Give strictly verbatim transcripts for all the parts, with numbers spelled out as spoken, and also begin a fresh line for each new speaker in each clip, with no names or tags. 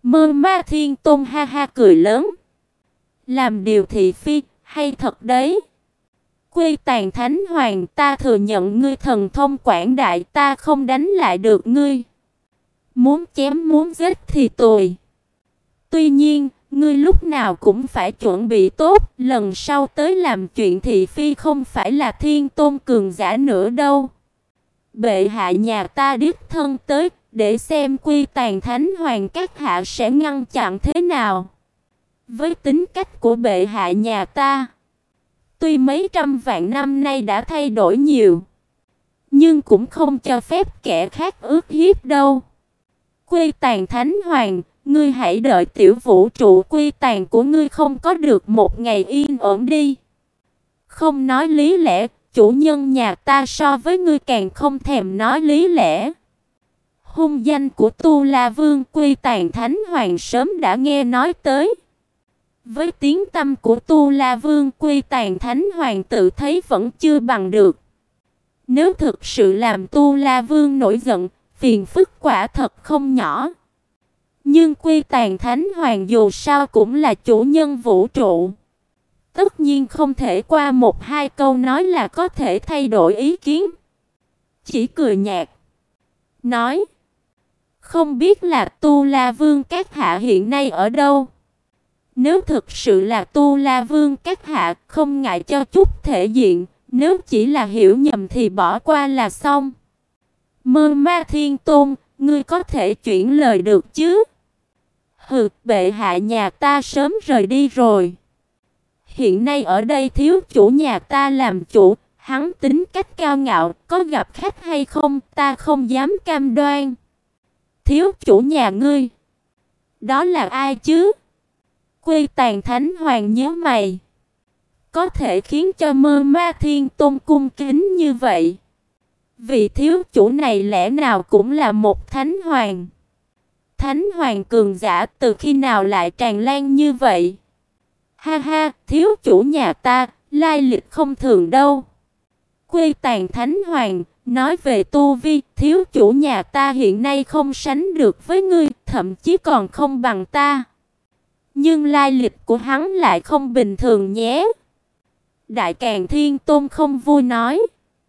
Mơ Ma Thiên Tôn ha ha cười lớn. Làm điều thị phi, hay thật đấy. Quy Tàn Thánh Hoàng, ta thừa nhận ngươi thần thông quảng đại, ta không đánh lại được ngươi. Muốn chém muốn giết thì tùy. Tuy nhiên, ngươi lúc nào cũng phải chuẩn bị tốt, lần sau tới làm chuyện thị phi không phải là Thiên Tôn cường giả nữa đâu. Bệ hạ nhà ta đích thân tới, để xem Quy Tàn Thánh Hoàng các hạ sẽ ngăn chặn thế nào. Với tính cách của bệ hạ nhà ta, tuy mấy trăm vạn năm nay đã thay đổi nhiều, nhưng cũng không cho phép kẻ khác ước hiếp đâu. Quy Tàn Thánh Hoàng, ngươi hãy đợi tiểu vũ trụ quy tàn của ngươi không có được một ngày yên ổn đi. Không nói lý lẽ, chủ nhân nhà ta so với ngươi càng không thèm nói lý lẽ. Hung danh của Tu La Vương Quy Tàn Thánh Hoàng sớm đã nghe nói tới. Với tiếng tăm của Tu La Vương Quy Tàn Thánh Hoàng tự thấy vẫn chưa bằng được. Nếu thực sự làm Tu La Vương nổi giận, phiền phức quả thật không nhỏ. Nhưng Quy Tàn Thánh Hoàng dù sao cũng là chủ nhân vũ trụ. Tất nhiên không thể qua một hai câu nói là có thể thay đổi ý kiến. Chỉ cười nhạt, nói: không biết là Tu La Vương các hạ hiện nay ở đâu? Nếu thực sự là Tu La Vương các hạ, không ngại cho chút thể diện, nếu chỉ là hiểu nhầm thì bỏ qua là xong. Mơ Ma Thiên Tôn, ngươi có thể chuyển lời được chứ? Hừ, bệ hạ nhà ta sớm rời đi rồi. Hiện nay ở đây thiếu chủ nhà ta làm chủ, hắn tính cách cao ngạo, có gặp khách hay không ta không dám cam đoan. Thiếu chủ nhà ngươi, đó là ai chứ? Quy Tàn Thánh Hoàng nhíu mày. Có thể khiến cho Mơ Ma Thiên Tôn cung kính như vậy, vị thiếu chủ này lẽ nào cũng là một thánh hoàng? Thánh hoàng cường giả từ khi nào lại tràn lan như vậy? Ha ha, thiếu chủ nhà ta, lai lịch không thường đâu. Quy Tàn Thánh Hoàng, nói về tu vi, thiếu chủ nhà ta hiện nay không sánh được với ngươi, thậm chí còn không bằng ta. Nhưng lai lịch của hắn lại không bình thường nhé. Đại Càn Thiên Tôn không vui nói.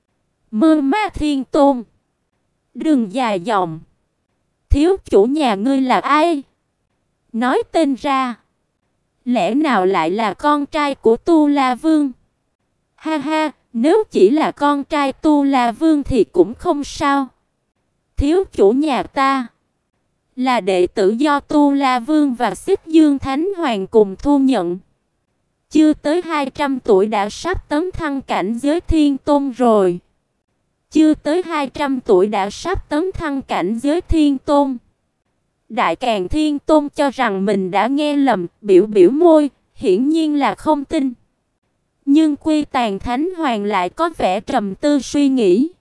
Mơ Ma Thiên Tôn, đừng dài dòng. Thiếu chủ nhà ngươi là ai? Nói tên ra. Lẽ nào lại là con trai của Tu La Vương? Ha ha, nếu chỉ là con trai Tu La Vương thì cũng không sao. Thiếu chủ nhà ta là đệ tử do Tu La Vương và Xích Dương Thánh Hoàng cùng thu nhận. Chưa tới hai trăm tuổi đã sắp tấn thăng cảnh giới Thiên Tôn rồi. Chưa tới hai trăm tuổi đã sắp tấn thăng cảnh giới Thiên Tôn. Đại Càn Thiên Tôn cho rằng mình đã nghe lầm, biểu biểu môi, hiển nhiên là không tin. Nhưng Quy Tàn Thánh Hoàng lại có vẻ trầm tư suy nghĩ.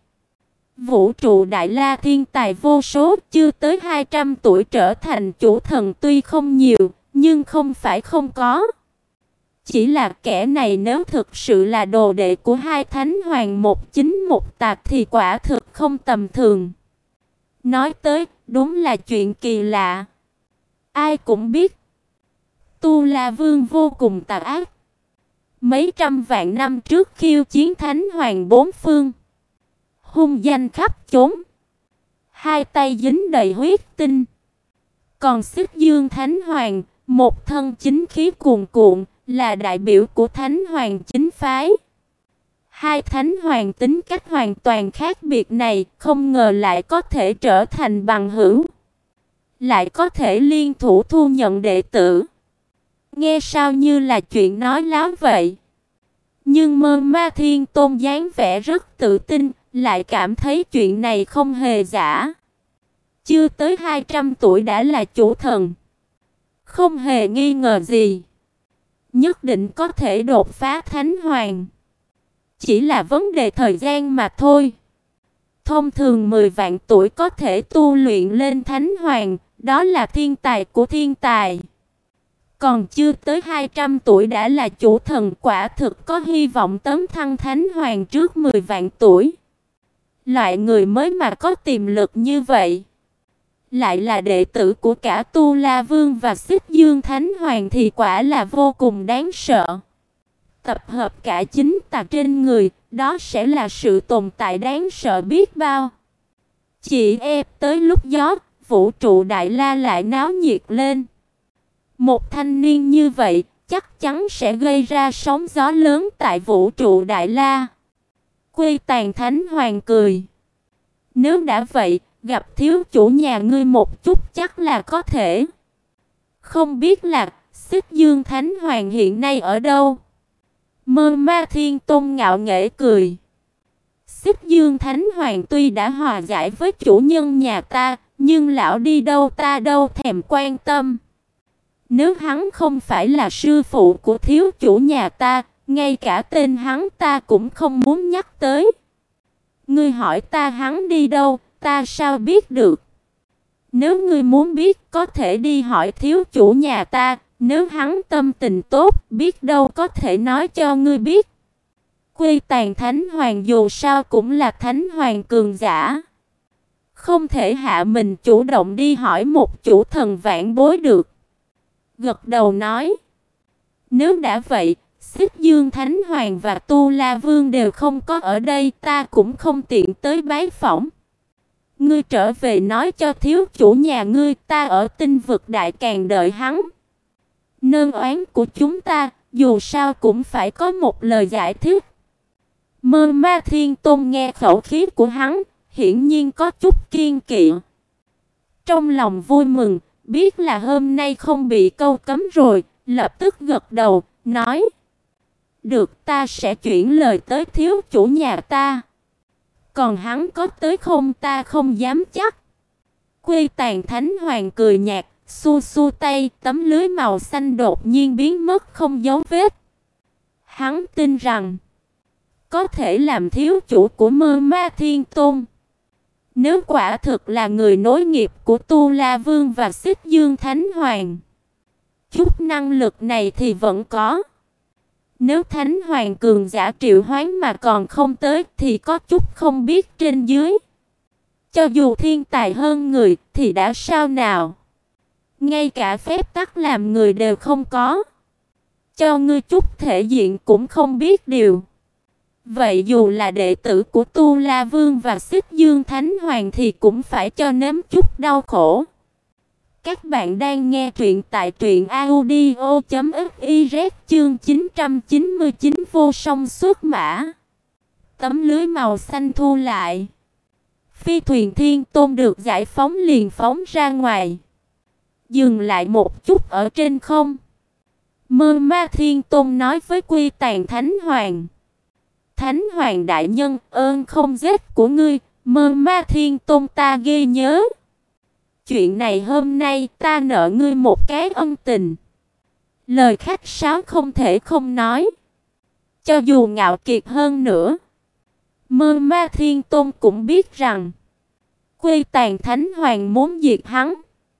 Vũ trụ đại la thiên tài vô số, chưa tới hai trăm tuổi trở thành chủ thần tuy không nhiều, nhưng không phải không có. Chỉ là kẻ này nếu thực sự là đồ đệ của hai thánh hoàng một chính một tạc thì quả thực không tầm thường. Nói tới, đúng là chuyện kỳ lạ. Ai cũng biết, Tu La Vương vô cùng tà ác. Mấy trăm vạn năm trước khiêu chiến thánh hoàng bốn phương, hung danh khắp chốn, hai tay dính đầy huyết tinh. Còn Xích Dương Thánh Hoàng, một thân chính khí cuồn cuộn, là đại biểu của Thánh Hoàng chính phái. Hai Thánh Hoàng tính cách hoàn toàn khác biệt này, không ngờ lại có thể trở thành bằng hữu, lại có thể liên thủ thu nhận đệ tử. Nghe sao như là chuyện nói láo vậy. Nhưng Mơ Ma Thiên Tôn dáng vẻ rất tự tin, lại cảm thấy chuyện này không hề giả. Chưa tới hai trăm tuổi đã là chủ thần, không hề nghi ngờ gì, nhất định có thể đột phá thánh hoàng. Chỉ là vấn đề thời gian mà thôi. Thông thường mười vạn tuổi có thể tu luyện lên thánh hoàng, đó là thiên tài của thiên tài. Còn chưa tới hai trăm tuổi đã là chủ thần, quả thực có hy vọng tấn thăng thánh hoàng trước mười vạn tuổi. Loại người mới mà có tiềm lực như vậy, lại là đệ tử của cả Tu La Vương và Xích Dương Thánh Hoàng thì quả là vô cùng đáng sợ. Tập hợp cả chính tà trên người, đó sẽ là sự tồn tại đáng sợ biết bao. Chỉ e tới lúc gió, vũ trụ Đại La lại náo nhiệt lên. Một thanh niên như vậy, chắc chắn sẽ gây ra sóng gió lớn tại vũ trụ Đại La. Quy Tàn Thánh Hoàng cười. Nếu đã vậy, gặp thiếu chủ nhà ngươi một chút chắc là có thể. Không biết là Xích Dương Thánh Hoàng hiện nay ở đâu? Mơ Ma Thiên Tôn ngạo nghễ cười. Xích Dương Thánh Hoàng tuy đã hòa giải với chủ nhân nhà ta, nhưng lão đi đâu ta đâu thèm quan tâm. Nếu hắn không phải là sư phụ của thiếu chủ nhà ta, ngay cả tên hắn ta cũng không muốn nhắc tới. Ngươi hỏi ta hắn đi đâu, ta sao biết được? Nếu ngươi muốn biết, có thể đi hỏi thiếu chủ nhà ta, nếu hắn tâm tình tốt, biết đâu có thể nói cho ngươi biết. Quy Tàn Thánh Hoàng dù sao cũng là Thánh Hoàng cường giả, không thể hạ mình chủ động đi hỏi một chủ thần vạn bối được. Gật đầu nói, nếu đã vậy, Xích Dương Thánh Hoàng và Tu La Vương đều không có ở đây, ta cũng không tiện tới bái phỏng. Ngươi trở về nói cho thiếu chủ nhà ngươi, ta ở Tinh Vực Đại Càn đợi hắn. Nơn oán của chúng ta, dù sao cũng phải có một lời giải thích. Mơ Ma Thiên Tôn nghe khẩu khí của hắn, hiển nhiên có chút kiên kỵ. Trong lòng vui mừng, biết là hôm nay không bị câu cấm rồi, lập tức gật đầu, nói: được, ta sẽ chuyển lời tới thiếu chủ nhà ta. Còn hắn có tới không ta không dám chắc. Quy Tàn Thánh Hoàng cười nhạt, xua xua tay, tấm lưới màu xanh đột nhiên biến mất không dấu vết. Hắn tin rằng có thể làm thiếu chủ của Mơ Ma Thiên Tôn. Nếu quả thực là người nối nghiệp của Tu La Vương và Xích Dương Thánh Hoàng, chút năng lực này thì vẫn có. Nếu Thánh Hoàng cường giả triệu hoán mà còn không tới thì có chút không biết trên dưới. Cho dù thiên tài hơn người thì đã sao nào? Ngay cả phép tắc làm người đều không có. Cho ngươi chút thể diện cũng không biết điều. Vậy dù là đệ tử của Tu La Vương và Xích Dương Thánh Hoàng thì cũng phải cho nếm chút đau khổ. Các bạn đang nghe truyện tại truyện audio chấm fiz chương chín trăm chín mươi chín vô song xuất mã. Tấm lưới màu xanh thu lại. Phi thuyền Thiên Tôn được giải phóng liền phóng ra ngoài. Dừng lại một chút ở trên không. Mơ Ma Thiên Tôn nói với Quy Tàn Thánh Hoàng: Thánh Hoàng đại nhân, ơn không giết của ngươi, Mơ Ma Thiên Tôn ta ghi nhớ. Chuyện này hôm nay ta nợ ngươi một cái ân tình. Lời khách sáo không thể không nói. Cho dù ngạo kiệt hơn nữa, Mơ Ma Thiên Tôn cũng biết rằng Quy Tàn Thánh Hoàng muốn diệt hắn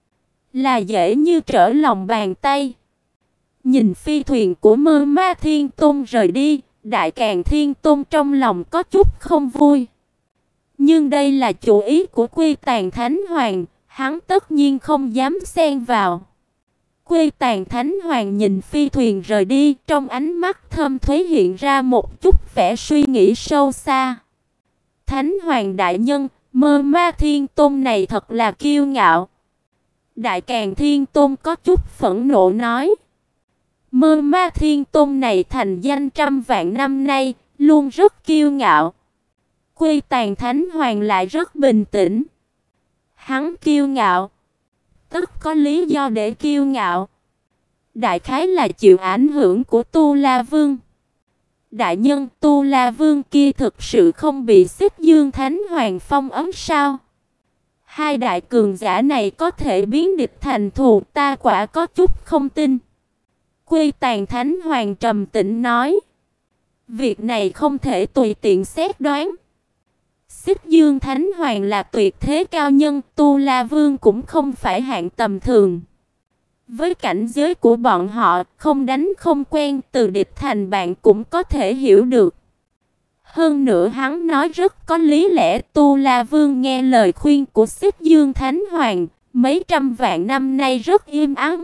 là dễ như trở lòng bàn tay. Nhìn phi thuyền của Mơ Ma Thiên Tôn rời đi, Đại Càn Thiên Tôn trong lòng có chút không vui. Nhưng đây là chủ ý của Quy Tàn Thánh Hoàng, hắn tất nhiên không dám xen vào. Quy Tàn Thánh Hoàng nhìn phi thuyền rời đi, trong ánh mắt thâm thúy hiện ra một chút vẻ suy nghĩ sâu xa. Thánh Hoàng đại nhân, Mơ Ma Thiên Tôn này thật là kiêu ngạo. Đại Càn Thiên Tôn có chút phẫn nộ nói. Mơ Ma Thiên Tôn này thành danh trăm vạn năm nay, luôn rất kiêu ngạo. Quy Tàn Thánh Hoàng lại rất bình tĩnh. Hắn kiêu ngạo, tất có lý do để kiêu ngạo. Đại khái là chịu ảnh hưởng của Tu La Vương. Đại nhân, Tu La Vương kia thực sự không bị Xích Dương Thánh Hoàng phong ấn sao? Hai đại cường giả này có thể biến địch thành thù, ta quả có chút không tin. Quy Tàn Thánh Hoàng trầm tĩnh nói. Việc này không thể tùy tiện xét đoán. Xích Dương Thánh Hoàng là tuyệt thế cao nhân, Tu La Vương cũng không phải hạng tầm thường. Với cảnh giới của bọn họ, không đánh không quen, từ địch thành bạn cũng có thể hiểu được. Hơn nữa hắn nói rất có lý lẽ, Tu La Vương nghe lời khuyên của Xích Dương Thánh Hoàng, mấy trăm vạn năm nay rất im ắng.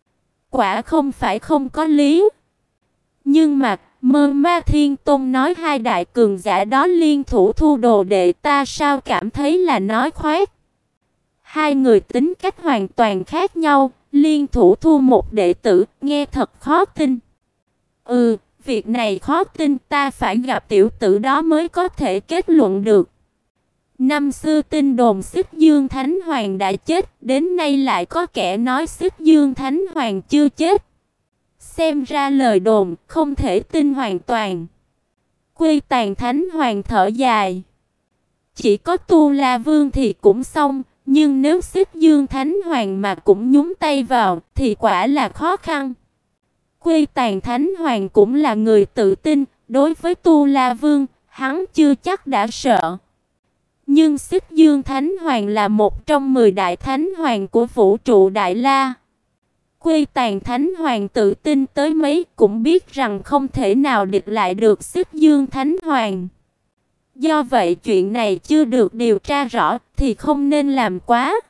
Quả không phải không có lý. Nhưng mà Mơ Ma Thiên Tôn nói hai đại cường giả đó liên thủ thu đồ đệ, ta sao cảm thấy là nói khoác. Hai người tính cách hoàn toàn khác nhau, liên thủ thu một đệ tử, nghe thật khó tin. Ừ, việc này khó tin, ta phải gặp tiểu tử đó mới có thể kết luận được. Năm xưa tin đồn Xích Dương Thánh Hoàng đã chết, đến nay lại có kẻ nói Xích Dương Thánh Hoàng chưa chết. Xem ra lời đồn không thể tin hoàn toàn. Quy Tàn Thánh Hoàng thở dài. Chỉ có Tu La Vương thì cũng xong, nhưng nếu Xích Dương Thánh Hoàng mà cũng nhúng tay vào thì quả là khó khăn. Quy Tàn Thánh Hoàng cũng là người tự tin, đối với Tu La Vương, hắn chưa chắc đã sợ. Nhưng Xích Dương Thánh Hoàng là một trong mười đại thánh hoàng của vũ trụ Đại La. Quy Tàn Thánh Hoàng tự tin tới mấy cũng biết rằng không thể nào địch lại được Xích Dương Thánh Hoàng. Do vậy chuyện này chưa được điều tra rõ thì không nên làm quá.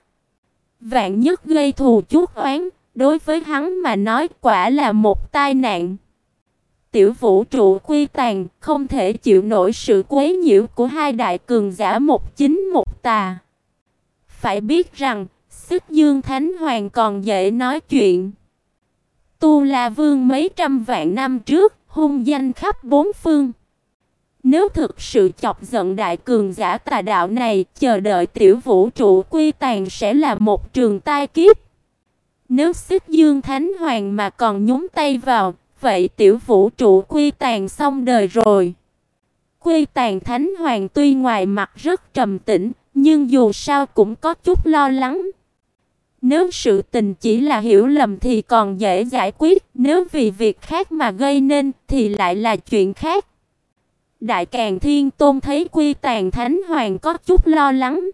Vạn nhất gây thù chuốc oán, đối với hắn mà nói quả là một tai nạn. Tiểu vũ trụ Quy Tàn không thể chịu nổi sự quấy nhiễu của hai đại cường giả một chính một tà. Phải biết rằng Xích Dương Thánh Hoàng còn dễ nói chuyện. Tu La Vương mấy trăm vạn năm trước hung danh khắp bốn phương. Nếu thực sự chọc giận đại cường giả tà đạo này, chờ đợi tiểu vũ trụ Quy Tàn sẽ là một trường tai kiếp. Nếu Xích Dương Thánh Hoàng mà còn nhúng tay vào, vậy tiểu vũ trụ Quy Tàn xong đời rồi. Quy Tàn Thánh Hoàng tuy ngoài mặt rất trầm tĩnh, nhưng dù sao cũng có chút lo lắng. Nếu sự tình chỉ là hiểu lầm thì còn dễ giải quyết, nếu vì việc khác mà gây nên thì lại là chuyện khác. Đại Càn Thiên Tôn thấy Quy Tàn Thánh Hoàng có chút lo lắng,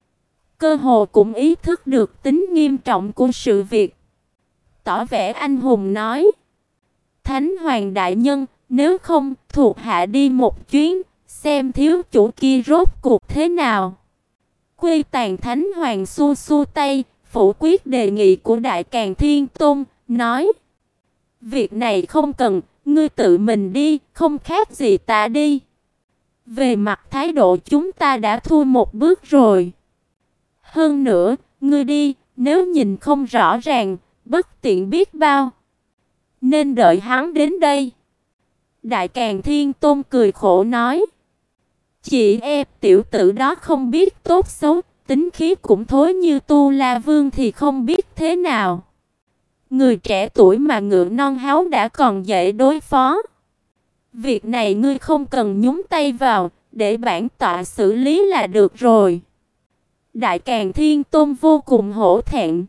cơ hồ cũng ý thức được tính nghiêm trọng của sự việc. Tỏ vẻ anh hùng nói: Thánh Hoàng đại nhân, nếu không thuộc hạ đi một chuyến, xem thiếu chủ kia rốt cuộc thế nào. Quy Tàn Thánh Hoàng xua xua tay, phủ quyết đề nghị của Đại Càn Thiên Tôn, nói: việc này không cần, ngươi tự mình đi, không khác gì ta đi. Về mặt thái độ chúng ta đã thua một bước rồi. Hơn nữa, ngươi đi, nếu nhìn không rõ ràng, bất tiện biết bao. Nên đợi hắn đến đây. Đại Càn Thiên Tôn cười khổ nói: Chị em tiểu tử đó không biết tốt xấu, tính khí cũng thối như Tu La Vương thì không biết thế nào. Người trẻ tuổi mà ngựa non háu đã còn dễ đối phó. Việc này ngươi không cần nhúng tay vào, để bản tọa xử lý là được rồi. Đại Càn Thiên Tôn vô cùng hổ thẹn.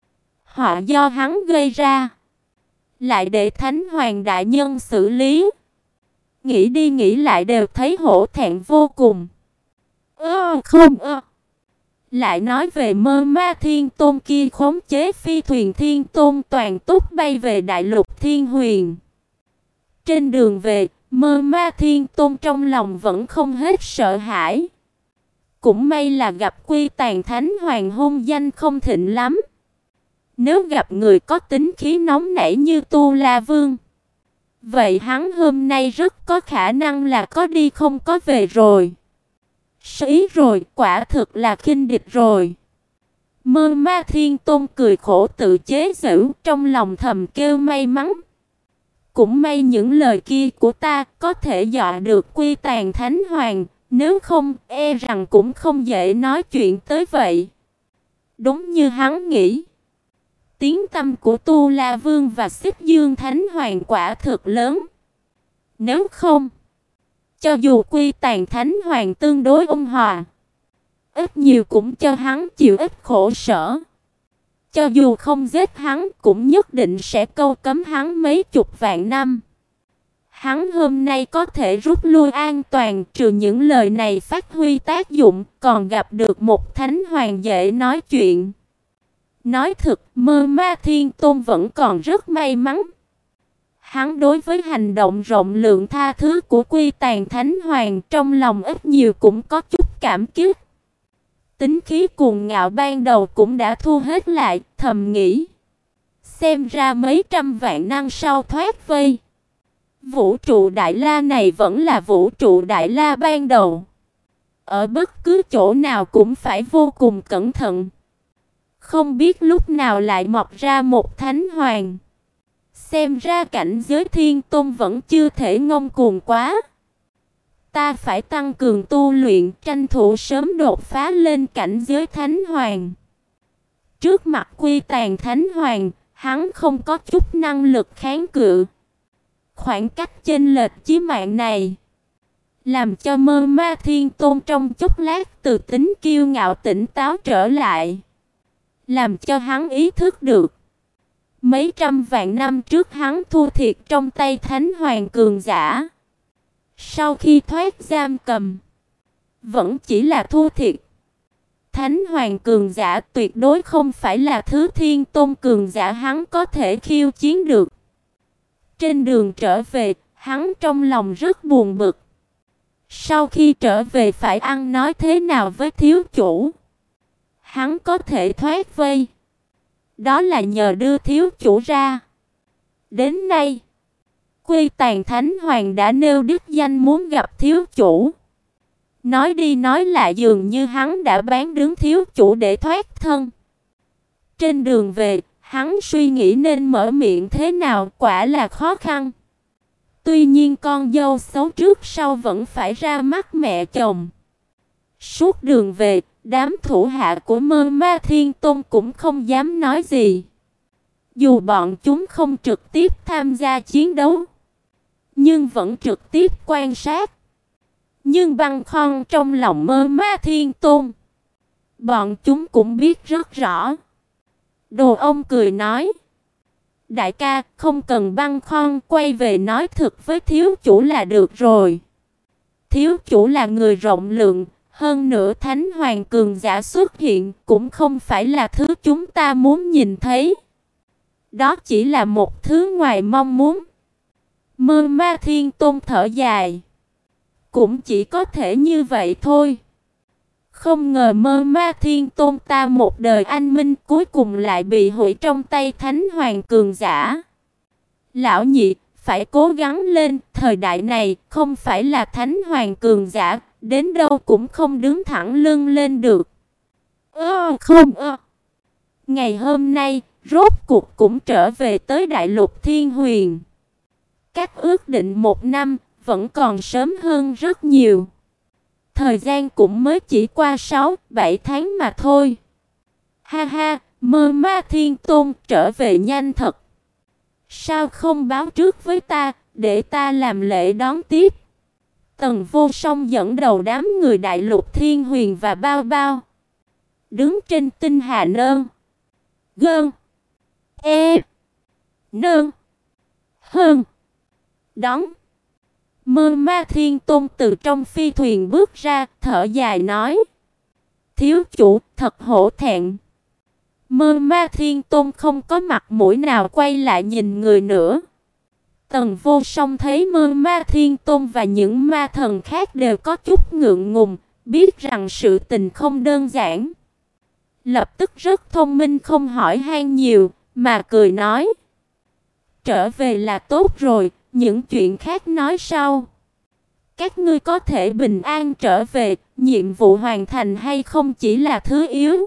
Họa do hắn gây ra, lại để Thánh Hoàng đại nhân xử lý. Nghĩ đi nghĩ lại đều thấy hổ thẹn vô cùng. Ơ không ơ. Lại nói về Mơ Ma Thiên Tôn kia khống chế phi thuyền Thiên Tôn toàn túc bay về đại lục Thiên Huyền. Trên đường về, Mơ Ma Thiên Tôn trong lòng vẫn không hết sợ hãi. Cũng may là gặp Quy Tàn Thánh Hoàng hung danh không thịnh lắm. Nếu gặp người có tính khí nóng nảy như Tu La Vương, vậy hắn hôm nay rất có khả năng là có đi không có về rồi. Sĩ rồi, quả thực là khinh địch rồi. Mơ Ma Thiên Tôn cười khổ tự chế giễu, trong lòng thầm kêu may mắn. Cũng may những lời kia của ta có thể dọa được Quy Tàn Thánh Hoàng, nếu không e rằng cũng không dễ nói chuyện tới vậy. Đúng như hắn nghĩ, tiếng tăm của Tu La Vương và Xích Dương Thánh Hoàng quả thực lớn. Nếu không, cho dù Quy Tàn Thánh Hoàng tương đối ôn hòa, ít nhiều cũng cho hắn chịu ít khổ sở. Cho dù không giết hắn, cũng nhất định sẽ câu cấm hắn mấy chục vạn năm. Hắn hôm nay có thể rút lui an toàn, trừ những lời này phát huy tác dụng, còn gặp được một Thánh Hoàng dễ nói chuyện. Nói thực, Mơ Ma Thiên Tôn vẫn còn rất may mắn. Hắn đối với hành động rộng lượng tha thứ của Quy Tàn Thánh Hoàng trong lòng ít nhiều cũng có chút cảm kích. Tính khí cuồng ngạo ban đầu cũng đã thu hết lại, thầm nghĩ. Xem ra mấy trăm vạn năm sau thoát vây. Vũ trụ Đại La này vẫn là vũ trụ Đại La ban đầu. Ở bất cứ chỗ nào cũng phải vô cùng cẩn thận. Không biết lúc nào lại mọc ra một thánh hoàng. Xem ra cảnh giới Thiên Tôn vẫn chưa thể ngông cuồng quá. Ta phải tăng cường tu luyện, tranh thủ sớm đột phá lên cảnh giới thánh hoàng. Trước mặt Quy Tàn Thánh Hoàng, hắn không có chút năng lực kháng cự. Khoảng cách chênh lệch chí mạng này làm cho Mơ Ma Thiên Tôn trong chốc lát từ tính kiêu ngạo tỉnh táo trở lại, làm cho hắn ý thức được mấy trăm vạn năm trước hắn thua thiệt trong tay Thánh Hoàng cường giả. Sau khi thoát giam cầm, vẫn chỉ là thua thiệt. Thánh Hoàng cường giả tuyệt đối không phải là thứ Thiên Tôn cường giả hắn có thể khiêu chiến được. Trên đường trở về, hắn trong lòng rất buồn bực. Sau khi trở về phải ăn nói thế nào với thiếu chủ? Hắn có thể thoát vây, đó là nhờ đưa thiếu chủ ra. Đến nay, Quy Tàn Thánh Hoàng đã nêu đích danh muốn gặp thiếu chủ. Nói đi nói lại dường như hắn đã bán đứng thiếu chủ để thoát thân. Trên đường về, hắn suy nghĩ nên mở miệng thế nào quả là khó khăn. Tuy nhiên con dâu xấu trước sau vẫn phải ra mắt mẹ chồng. Suốt đường về, đám thủ hạ của Mơ Ma Thiên Tôn cũng không dám nói gì. Dù bọn chúng không trực tiếp tham gia chiến đấu, nhưng vẫn trực tiếp quan sát. Nhưng băn khoăn trong lòng Mơ Ma Thiên Tôn, bọn chúng cũng biết rất rõ. Đồ ông cười nói: đại ca, không cần băn khoăn, quay về nói thực với thiếu chủ là được rồi. Thiếu chủ là người rộng lượng, hơn nữa Thánh Hoàng cường giả xuất hiện cũng không phải là thứ chúng ta muốn nhìn thấy. Đó chỉ là một thứ ngoài mong muốn. Mơ Ma Thiên Tôn thở dài: cũng chỉ có thể như vậy thôi. Không ngờ Mơ Ma Thiên Tôn ta một đời anh minh cuối cùng lại bị hủy trong tay Thánh Hoàng cường giả. Lão nhị, phải cố gắng lên, thời đại này không phải là Thánh Hoàng cường giả, đến đâu cũng không đứng thẳng lưng lên được. Ơ không ơ. Ngày hôm nay, rốt cuộc cũng trở về tới Đại Lục Thiên Huyền. Cách ước định một năm, vẫn còn sớm hơn rất nhiều. Thời gian cũng mới chỉ qua sáu, bảy tháng mà thôi. Ha ha, Mơ Ma Thiên Tôn trở về nhanh thật. Sao không báo trước với ta, để ta làm lễ đón tiếp? Tần Vô Song dẫn đầu đám người Đại Lục Thiên Huyền và Bao Bao, đứng trên tinh hà nơn, gơn, e, nơn, hơn, đón. Mơ Ma Thiên Tôn từ trong phi thuyền bước ra, thở dài nói: thiếu chủ, thật hổ thẹn. Mơ Ma Thiên Tôn không có mặt mũi nào quay lại nhìn người nữa. Tần Vô Song thấy Mơ Ma Thiên Tôn và những ma thần khác đều có chút ngượng ngùng, biết rằng sự tình không đơn giản. Lập tức rất thông minh không hỏi han nhiều, mà cười nói: trở về là tốt rồi, những chuyện khác nói sau. Các ngươi có thể bình an trở về, nhiệm vụ hoàn thành hay không chỉ là thứ yếu.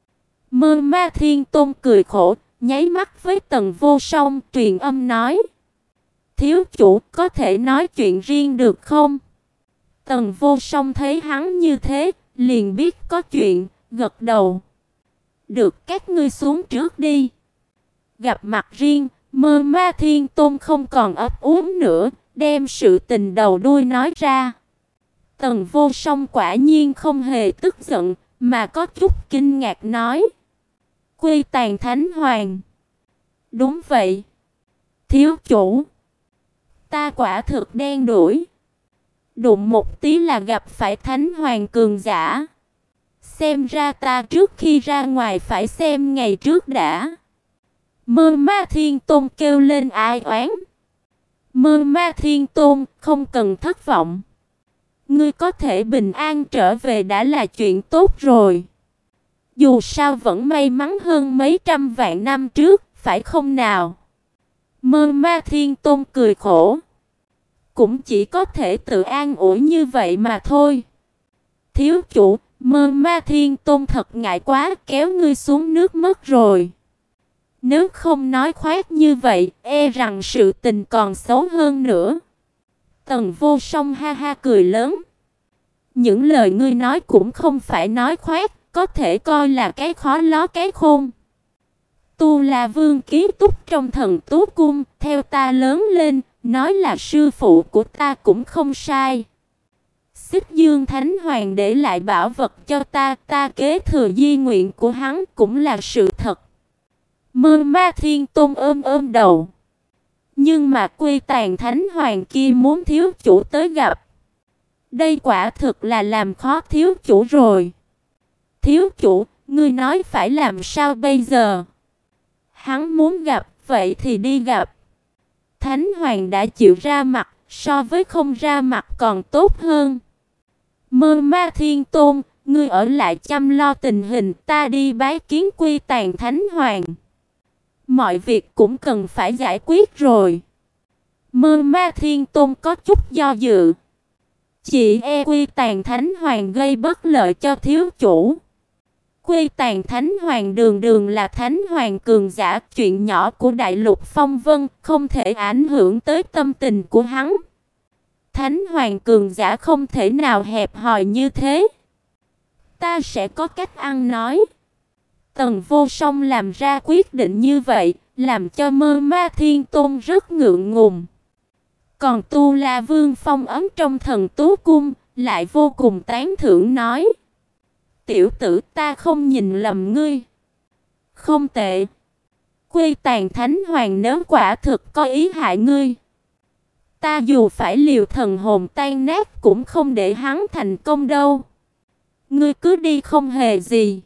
Mơ Ma Thiên Tôn cười khổ, nháy mắt với Tần Vô Song, truyền âm nói: thiếu chủ, có thể nói chuyện riêng được không? Tần Vô Song thấy hắn như thế, liền biết có chuyện, gật đầu: được, các ngươi xuống trước đi. Gặp mặt riêng, Mơ Ma Thiên Tôn không còn ấp úng nữa, đem sự tình đầu đuôi nói ra. Tần Vô Song quả nhiên không hề tức giận, mà có chút kinh ngạc nói: Quy Tàn Thánh Hoàng. Đúng vậy. Thiếu chủ, ta quả thực đen đủi. Đụng một tí là gặp phải Thánh Hoàng cường giả. Xem ra ta trước khi ra ngoài phải xem ngày trước đã. Mơ Ma Thiên Tôn kêu lên ai oán. Mơ Ma Thiên Tôn, không cần thất vọng. Ngươi có thể bình an trở về đã là chuyện tốt rồi. Dù sao vẫn may mắn hơn mấy trăm vạn năm trước, phải không nào? Mơ Ma Thiên Tôn cười khổ. Cũng chỉ có thể tự an ủi như vậy mà thôi. Thiếu chủ, Mơ Ma Thiên Tôn thật ngại quá, kéo ngươi xuống nước mất rồi. Nếu không nói khoác như vậy, e rằng sự tình còn xấu hơn nữa. Tần Vô Song ha ha cười lớn. Những lời ngươi nói cũng không phải nói khoác, có thể coi là cái khó ló cái khôn. Tu La Vương ký túc trong Thần Tú Cung, theo ta lớn lên, nói là sư phụ của ta cũng không sai. Xích Dương Thánh Hoàng để lại bảo vật cho ta, ta kế thừa di nguyện của hắn cũng là sự thật. Mơ Ma Thiên Tôn ôm ôm đầu. Nhưng mà Quy Tàn Thánh Hoàng kia muốn thiếu chủ tới gặp. Đây quả thực là làm khó thiếu chủ rồi. Thiếu chủ, ngươi nói phải làm sao bây giờ? Hắn muốn gặp, vậy thì đi gặp. Thánh Hoàng đã chịu ra mặt, so với không ra mặt còn tốt hơn. Mơ Ma Thiên Tôn, ngươi ở lại chăm lo tình hình, ta đi bái kiến Quy Tàn Thánh Hoàng. Mọi việc cũng cần phải giải quyết rồi. Mơ Ma Thiên Tôn có chút do dự. Chỉ e Quy Tàn Thánh Hoàng gây bất lợi cho thiếu chủ. Quy Tàn Thánh Hoàng đường đường là Thánh Hoàng cường giả, chuyện nhỏ của Đại Lục Phong Vân không thể ảnh hưởng tới tâm tình của hắn. Thánh Hoàng cường giả không thể nào hẹp hòi như thế. Ta sẽ có cách ăn nói. Tần Vô Song làm ra quyết định như vậy, làm cho Mơ Ma Thiên Tôn rất ngượng ngùng. Còn Tu La Vương phong ấn trong Thần Tú Cung lại vô cùng tán thưởng nói: tiểu tử, ta không nhìn lầm ngươi. Không tệ. Quy Tàn Thánh Hoàng nếu quả thực có ý hại ngươi, ta dù phải liều thần hồn tan nát cũng không để hắn thành công đâu. Ngươi cứ đi không hề gì.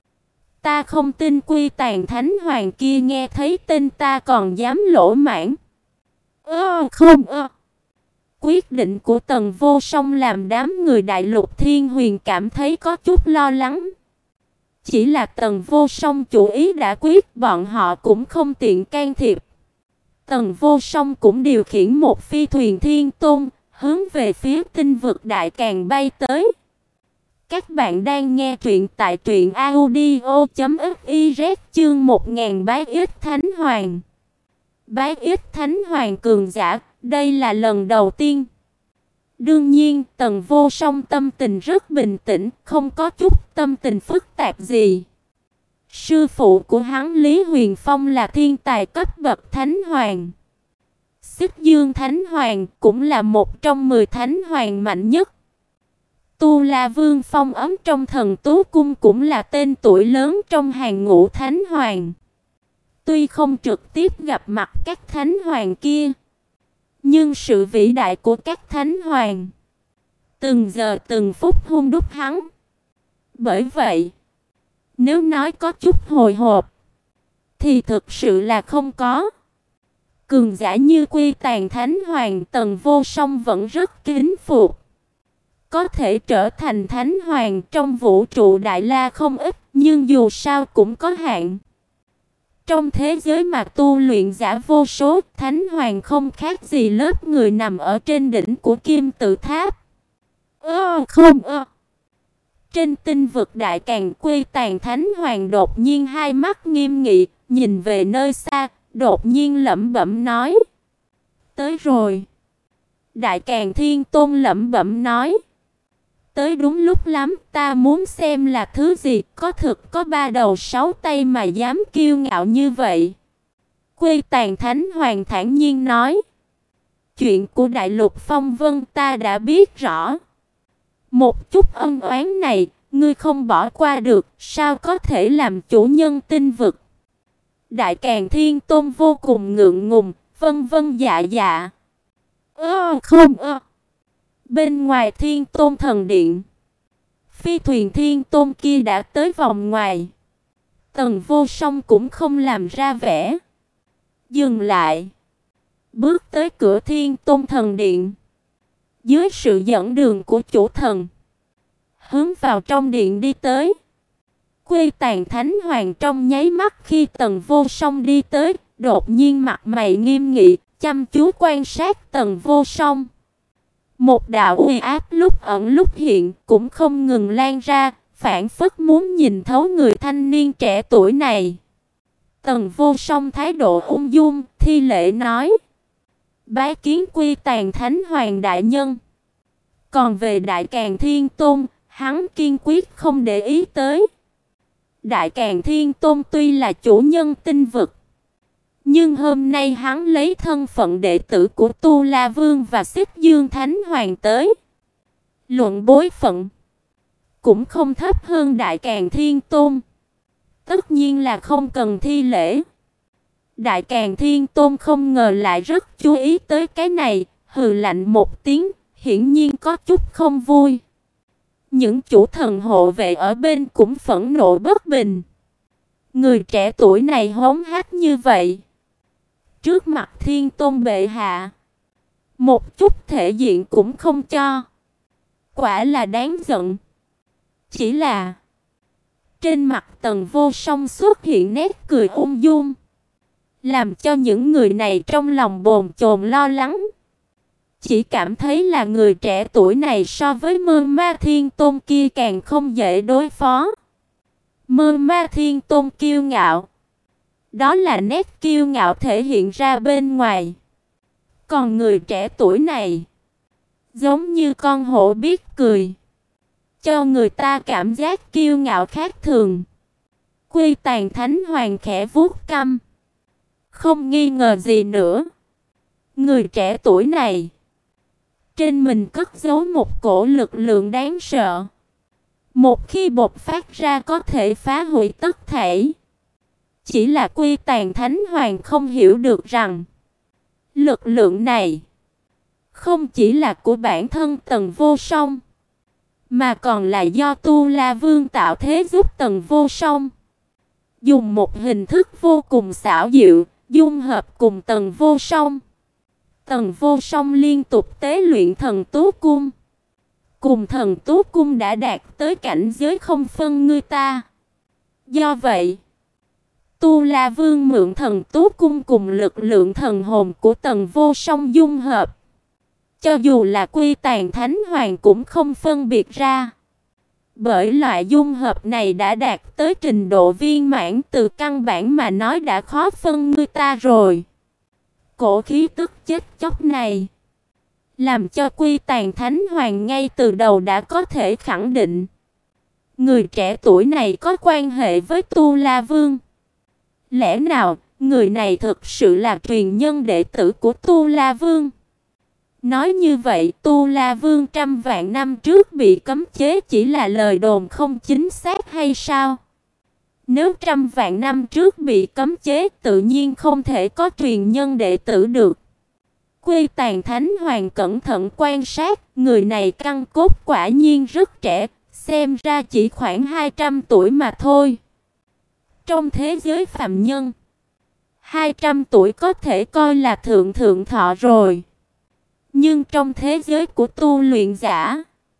Ta không tin Quy Tàn Thánh Hoàng kia nghe thấy tên ta còn dám lỗ mãng. Ơ không ơ. Quyết định của Tần Vô Song làm đám người Đại Lục Thiên Huyền cảm thấy có chút lo lắng. Chỉ là Tần Vô Song chủ ý đã quyết, bọn họ cũng không tiện can thiệp. Tần Vô Song cũng điều khiển một phi thuyền Thiên Tôn, hướng về phía tinh vực Đại Càn bay tới. Các bạn đang nghe truyện tại truyện audio chấm fiz chương một nghìn Bái Yết Thánh Hoàng. Bái Yết Thánh Hoàng cường giả, đây là lần đầu tiên. Đương nhiên, Tần Vô Song tâm tình rất bình tĩnh, không có chút tâm tình phức tạp gì. Sư phụ của hắn Lý Huyền Phong là thiên tài cấp bậc Thánh Hoàng. Xích Dương Thánh Hoàng cũng là một trong mười Thánh Hoàng mạnh nhất. Tu La Vương phong ấn trong Thần Tú Cung cũng là tên tuổi lớn trong hàng ngũ Thánh Hoàng. Tuy không trực tiếp gặp mặt các Thánh Hoàng kia, nhưng sự vĩ đại của các Thánh Hoàng từng giờ từng phút hung đúc hắn. Bởi vậy, nếu nói có chút hồi hộp, thì thực sự là không có. Cường giả như Quy Tàn Thánh Hoàng, Tần Vô Song vẫn rất kính phục. Có thể trở thành Thánh Hoàng trong vũ trụ Đại La không ít, nhưng dù sao cũng có hạn. Trong thế giới mà tu luyện giả vô số, Thánh Hoàng không khác gì lớp người nằm ở trên đỉnh của kim tự tháp. Ơ không ơ. Trên tinh vực Đại Càn, Quy Tàn Thánh Hoàng đột nhiên hai mắt nghiêm nghị, nhìn về nơi xa, đột nhiên lẩm bẩm nói: tới rồi. Đại Càn Thiên Tôn lẩm bẩm nói: tới đúng lúc lắm, ta muốn xem là thứ gì, có thực có ba đầu sáu tay mà dám kiêu ngạo như vậy. Quy Tàn Thánh Hoàng thản nhiên nói: chuyện của Đại Lục Phong Vân ta đã biết rõ. Một chút ân oán này, ngươi không bỏ qua được, sao có thể làm chủ nhân tinh vực? Đại Càn Thiên Tôn vô cùng ngượng ngùng, vân vân dạ dạ. Ơ không ơ. Bên ngoài Thiên Tôn Thần Điện, phi thuyền Thiên Tôn kia đã tới vòng ngoài. Tần Vô Song cũng không làm ra vẻ, dừng lại, bước tới cửa Thiên Tôn Thần Điện. Dưới sự dẫn đường của chủ thần, hướng vào trong điện đi tới. Quy Tàn Thánh Hoàng trong nháy mắt khi Tần Vô Song đi tới, đột nhiên mặt mày nghiêm nghị, chăm chú quan sát Tần Vô Song. Một đạo uy áp lúc ẩn lúc hiện cũng không ngừng lan ra, phảng phất muốn nhìn thấu người thanh niên trẻ tuổi này. Tần Vô Song thái độ ung dung, thi lễ nói: "Bái kiến Quy Tàn Thánh Hoàng đại nhân." Còn về Đại Càn Thiên Tôn, hắn kiên quyết không để ý tới. Đại Càn Thiên Tôn tuy là chủ nhân tinh vực, nhưng hôm nay hắn lấy thân phận đệ tử của Tu La Vương và Xích Dương Thánh Hoàng tới. Luận bối phận, cũng không thấp hơn Đại Càn Thiên Tôn. Tất nhiên là không cần thi lễ. Đại Càn Thiên Tôn không ngờ lại rất chú ý tới cái này, hừ lạnh một tiếng, hiển nhiên có chút không vui. Những chủ thần hộ vệ ở bên cũng phẫn nộ bất bình. Người trẻ tuổi này hống hách như vậy, trước mặt Thiên Tôn bệ hạ, một chút thể diện cũng không cho, quả là đáng giận. Chỉ là trên mặt Tần Vô Song xuất hiện nét cười ung dung, làm cho những người này trong lòng bồn chồn lo lắng. Chỉ cảm thấy là người trẻ tuổi này so với Mơ Ma Thiên Tôn kia càng không dễ đối phó. Mơ Ma Thiên Tôn kiêu ngạo, đó là nét kiêu ngạo thể hiện ra bên ngoài. Còn người trẻ tuổi này, giống như con hổ biết cười, cho người ta cảm giác kiêu ngạo khác thường. Quy Tàn Thánh Hoàng khẽ vuốt cằm, không nghi ngờ gì nữa. Người trẻ tuổi này, trên mình cất giấu một cổ lực lượng đáng sợ. Một khi bộc phát ra có thể phá hủy tất thảy. Chỉ là Quy Tàn Thánh Hoàng không hiểu được rằng, lực lượng này không chỉ là của bản thân Tần Vô Song, mà còn là do Tu La Vương tạo thế giúp Tần Vô Song. Dùng một hình thức vô cùng xảo diệu, dung hợp cùng Tần Vô Song. Tần Vô Song liên tục tế luyện Thần Tú Cung. Cùng Thần Tú Cung đã đạt tới cảnh giới không phân ngươi ta. Do vậy, Tu La Vương mượn Thần Tú Cung cùng lực lượng thần hồn của Tần Vô Song dung hợp. Cho dù là Quy Tàn Thánh Hoàng cũng không phân biệt ra. Bởi loại dung hợp này đã đạt tới trình độ viên mãn, từ căn bản mà nói đã khó phân ngươi ta rồi. Cổ khí tức chết chóc này, làm cho Quy Tàn Thánh Hoàng ngay từ đầu đã có thể khẳng định, người trẻ tuổi này có quan hệ với Tu La Vương. Lẽ nào người này thực sự là truyền nhân đệ tử của Tu La Vương? Nói như vậy, Tu La Vương trăm vạn năm trước bị cấm chế chỉ là lời đồn không chính xác hay sao? Nếu trăm vạn năm trước bị cấm chế, tự nhiên không thể có truyền nhân đệ tử được. Quy Tàn Thánh Hoàng cẩn thận quan sát, người này căn cốt quả nhiên rất trẻ, xem ra chỉ khoảng hai trăm tuổi mà thôi. Trong thế giới phàm nhân, hai trăm tuổi có thể coi là thượng thượng thọ rồi. Nhưng trong thế giới của tu luyện giả,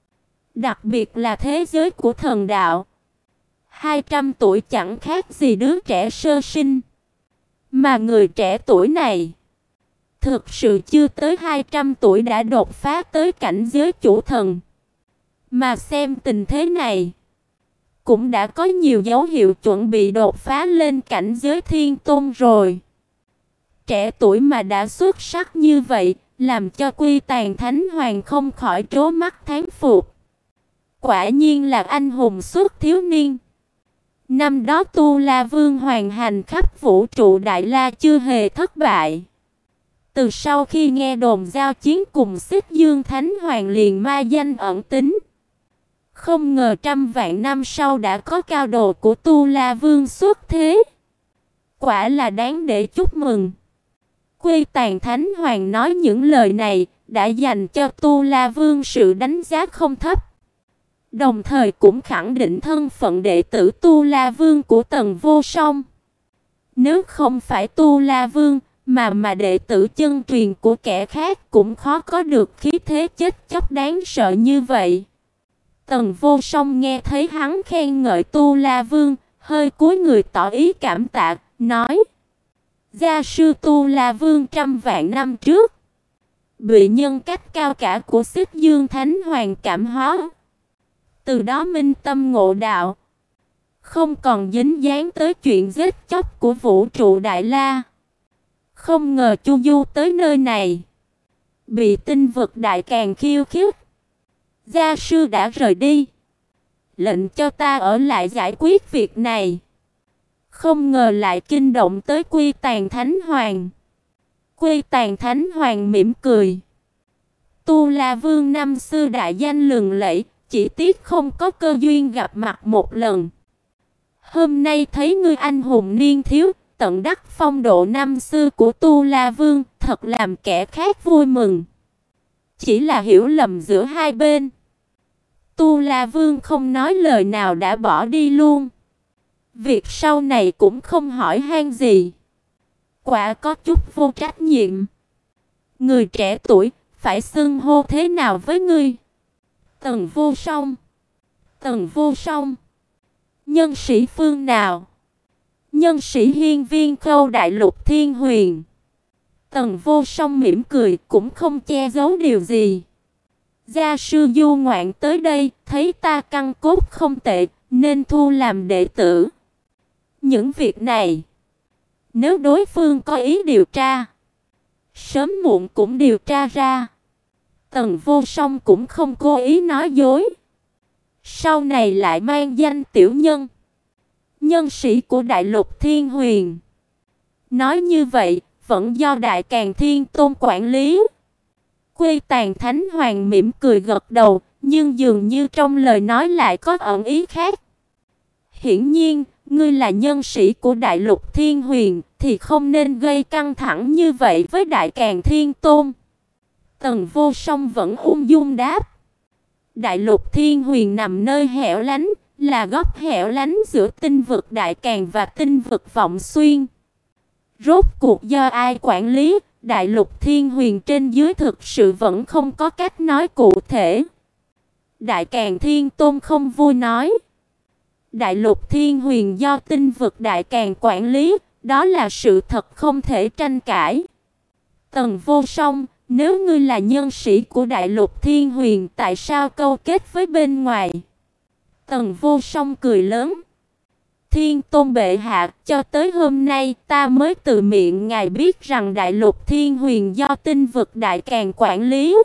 đặc biệt là thế giới của thần đạo, hai trăm tuổi chẳng khác gì đứa trẻ sơ sinh. Mà người trẻ tuổi này, thực sự chưa tới hai trăm tuổi đã đột phá tới cảnh giới chủ thần. Mà xem tình thế này, cũng đã có nhiều dấu hiệu chuẩn bị đột phá lên cảnh giới thiên tôn rồi. Trẻ tuổi mà đã xuất sắc như vậy, làm cho Quy Tàn Thánh Hoàng không khỏi trố mắt thán phục. Quả nhiên là anh hùng xuất thiếu niên. Năm đó Tu La Vương hoàng hành khắp vũ trụ Đại La chưa hề thất bại. Từ sau khi nghe đồn giao chiến cùng Xích Dương Thánh Hoàng liền ma danh ẩn tính. Không ngờ trăm vạn năm sau đã có cao đồ của Tu La Vương xuất thế. Quả là đáng để chúc mừng. Quy Tàn Thánh Hoàng nói những lời này đã dành cho Tu La Vương sự đánh giá không thấp. Đồng thời cũng khẳng định thân phận đệ tử Tu La Vương của Tần Vô Song. Nếu không phải Tu La Vương, mà mà đệ tử chân truyền của kẻ khác cũng khó có được khí thế chết chóc đáng sợ như vậy. Tần Vô Song nghe thấy hắn khen ngợi Tu La Vương, hơi cúi người tỏ ý cảm tạ, nói: Gia sư Tu La Vương trăm vạn năm trước bị nhân cách cao cả của Xích Dương Thánh Hoàng cảm hóa, từ đó minh tâm ngộ đạo, không còn dính dáng tới chuyện giết chóc của vũ trụ Đại La. Không ngờ Chu Du tới nơi này, bị tinh vực đại càng khiêu khích. Gia sư đã rời đi, lệnh cho ta ở lại giải quyết việc này. Không ngờ lại kinh động tới Quy Tàn Thánh Hoàng. Quy Tàn Thánh Hoàng mỉm cười: Tu La Vương năm xưa đại danh lừng lẫy, chỉ tiếc không có cơ duyên gặp mặt một lần. Hôm nay thấy ngươi anh hùng niên thiếu, tận đắc phong độ năm xưa của Tu La Vương, thật làm kẻ khác vui mừng. Chỉ là hiểu lầm giữa hai bên. Tu La Vương không nói lời nào đã bỏ đi luôn. Việc sau này cũng không hỏi han gì. Quả có chút vô trách nhiệm. Người trẻ tuổi, phải xưng hô thế nào với ngươi? Tần Vô Song. Tần Vô Song. Nhân sĩ phương nào? Nhân sĩ hiên viên khâu đại lục thiên huyền. Tần Vô Song mỉm cười, cũng không che giấu điều gì. Gia sư du ngoạn tới đây, thấy ta căn cốt không tệ, nên thu làm đệ tử. Những việc này, nếu đối phương có ý điều tra, sớm muộn cũng điều tra ra. Tần Vô Song cũng không cố ý nói dối. Sau này lại mang danh tiểu nhân, nhân sĩ của đại lục thiên huyền. Nói như vậy, vẫn do Đại Càn Thiên Tôn quản lý. Quy Tàn Thánh Hoàng mỉm cười gật đầu, nhưng dường như trong lời nói lại có ẩn ý khác. Hiển nhiên, ngươi là nhân sĩ của đại lục thiên huyền, thì không nên gây căng thẳng như vậy với Đại Càn Thiên Tôn. Tần Vô Song vẫn ung dung đáp: Đại lục thiên huyền nằm nơi hẻo lánh, là góc hẻo lánh giữa tinh vực Đại Càn và tinh vực Vọng Xuyên. Rốt cuộc do ai quản lý, đại lục thiên huyền trên dưới thực sự vẫn không có cách nói cụ thể. Đại Càn Thiên Tôn không vui nói: Đại lục thiên huyền do tinh vực Đại Càn quản lý, đó là sự thật không thể tranh cãi. Tần Vô Song, nếu ngươi là nhân sĩ của đại lục thiên huyền, tại sao câu kết với bên ngoài? Tần Vô Song cười lớn: Thiên Tôn bệ hạ, cho tới hôm nay ta mới từ miệng ngài biết rằng đại lục thiên huyền do tinh vực Đại Càn quản lý.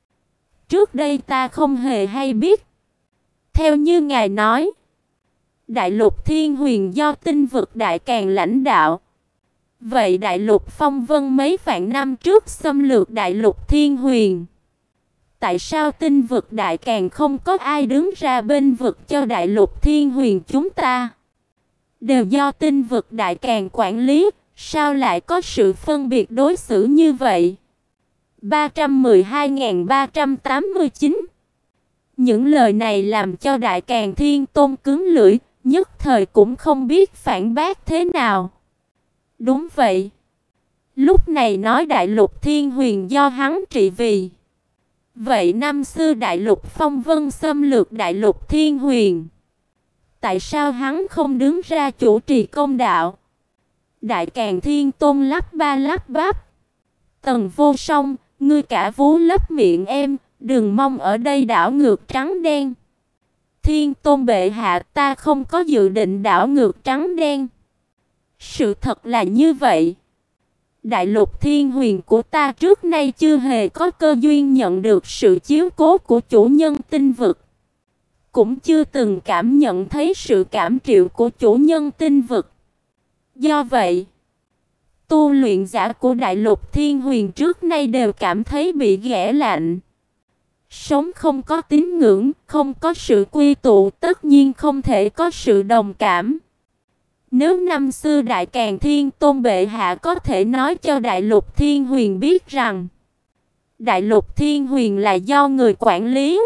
Trước đây ta không hề hay biết. Theo như ngài nói, đại lục thiên huyền do tinh vực Đại Càn lãnh đạo. Vậy đại lục phong vân mấy vạn năm trước xâm lược đại lục thiên huyền, tại sao tinh vực Đại Càn không có ai đứng ra bên vực cho đại lục thiên huyền chúng ta? Đều do tinh vực Đại Càn quản lý, sao lại có sự phân biệt đối xử như vậy? ba trăm mười hai nghìn ba trăm tám mươi chín. Những lời này làm cho Đại Càn Thiên Tôn cứng lưỡi, nhất thời cũng không biết phản bác thế nào. Đúng vậy. Lúc này nói đại lục thiên huyền do hắn trị vì. Vậy năm xưa đại lục phong vân xâm lược đại lục thiên huyền, tại sao hắn không đứng ra chủ trì công đạo? Đại Càn Thiên Tôn lắp ba lắp bắp: Tần Vô Song, ngươi cả vú lấp miệng em, đừng mong ở đây đảo ngược trắng đen. Thiên Tôn bệ hạ, ta không có dự định đảo ngược trắng đen. Sự thật là như vậy. Đại lục thiên huyền của ta trước nay chưa hề có cơ duyên nhận được sự chiếu cố của chủ nhân tinh vực, cũng chưa từng cảm nhận thấy sự cảm triệu của chủ nhân tinh vực. Do vậy, tu luyện giả của đại lục thiên huyền trước nay đều cảm thấy bị ghẻ lạnh. Sống không có tín ngưỡng, không có sự quy tụ, tất nhiên không thể có sự đồng cảm. Nếu năm xưa Đại Càn Thiên Tôn bệ hạ có thể nói cho đại lục thiên huyền biết rằng đại lục thiên huyền là do người quản lý,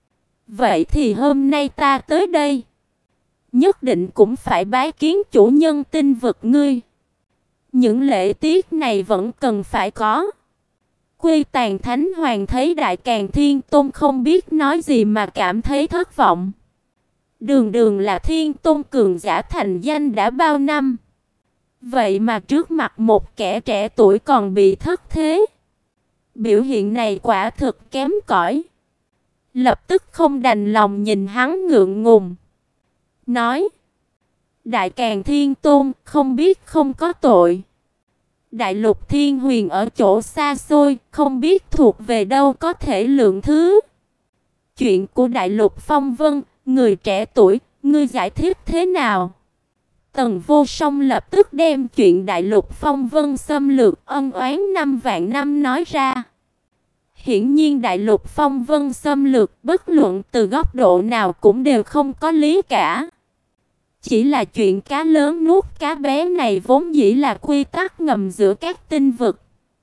vậy thì hôm nay ta tới đây, nhất định cũng phải bái kiến chủ nhân tinh vực ngươi. Những lễ tiết này vẫn cần phải có. Quy Tàn Thánh Hoàng thấy Đại Càn Thiên Tôn không biết nói gì mà cảm thấy thất vọng. Đường đường là Thiên Tôn cường giả thành danh đã bao năm, vậy mà trước mặt một kẻ trẻ tuổi còn bị thất thế. Biểu hiện này quả thực kém cỏi. Lập tức không đành lòng nhìn hắn ngượng ngùng, nói: Đại Càn Thiên Tôn, không biết không có tội. Đại lục Thiên Huyền ở chỗ xa xôi, không biết thuộc về đâu có thể lượng thứ. Chuyện của Đại lục Phong Vân, người trẻ tuổi, ngươi giải thích thế nào? Tần Vô Song lập tức đem chuyện Đại lục Phong Vân xâm lược ân oán năm vạn năm nói ra. Hiển nhiên Đại lục Phong Vân xâm lược bất luận từ góc độ nào cũng đều không có lý cả. Chỉ là chuyện cá lớn nuốt cá bé này vốn dĩ là quy tắc ngầm giữa các tinh vực.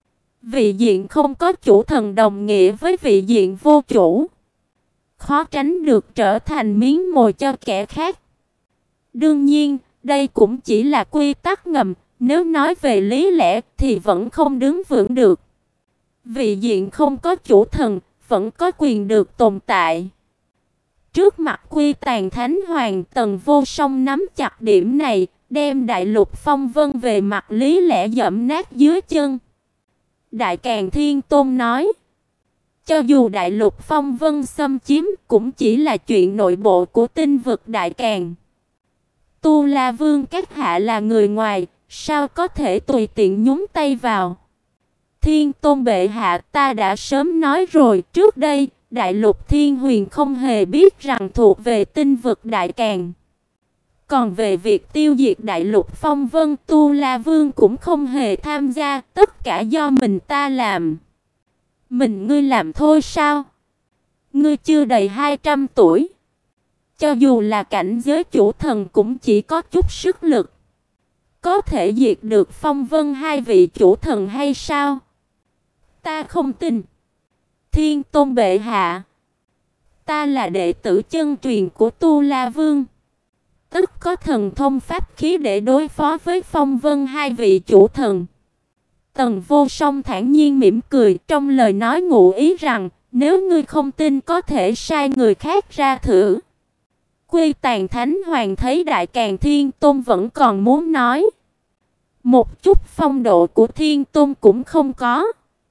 Vị diện không có chủ thần đồng nghĩa với vị diện vô chủ, khó tránh được trở thành miếng mồi cho kẻ khác. Đương nhiên, đây cũng chỉ là quy tắc ngầm, nếu nói về lý lẽ thì vẫn không đứng vững được. Vị diện không có chủ thần, vẫn có quyền được tồn tại. Trước mặt Quy Tàn Thánh Hoàng, Tần Vô Song nắm chặt điểm này, đem Đại lục Phong Vân về mặt lý lẽ dẫm nát dưới chân. Đại Càn Thiên Tôn nói: cho dù Đại lục Phong Vân xâm chiếm cũng chỉ là chuyện nội bộ của tinh vực Đại Càn. Tu La Vương các hạ là người ngoài, sao có thể tùy tiện nhúng tay vào? Thiên Tôn bệ hạ, ta đã sớm nói rồi, trước đây Đại lục Thiên Huyền không hề biết rằng thuộc về tinh vực Đại Càn. Còn về việc tiêu diệt Đại lục Phong Vân, Tu La Vương cũng không hề tham gia, tất cả do mình ta làm. Mình ngươi làm thôi sao? Ngươi chưa đầy hai trăm tuổi. Cho dù là cảnh giới chủ thần cũng chỉ có chút sức lực. Có thể diệt được Phong Vân hai vị chủ thần hay sao? Ta không tin. Thiên Tôn bệ hạ, ta là đệ tử chân truyền của Tu La Vương, tất có thần thông pháp khí để đối phó với Phong Vân hai vị chủ thần. Tần Vô Song thản nhiên mỉm cười, trong lời nói ngụ ý rằng nếu ngươi không tin có thể sai người khác ra thử. Quy Tàn Thánh Hoàng thấy Đại Càn Thiên Tôn vẫn còn muốn nói, một chút phong độ của Thiên Tôn cũng không có,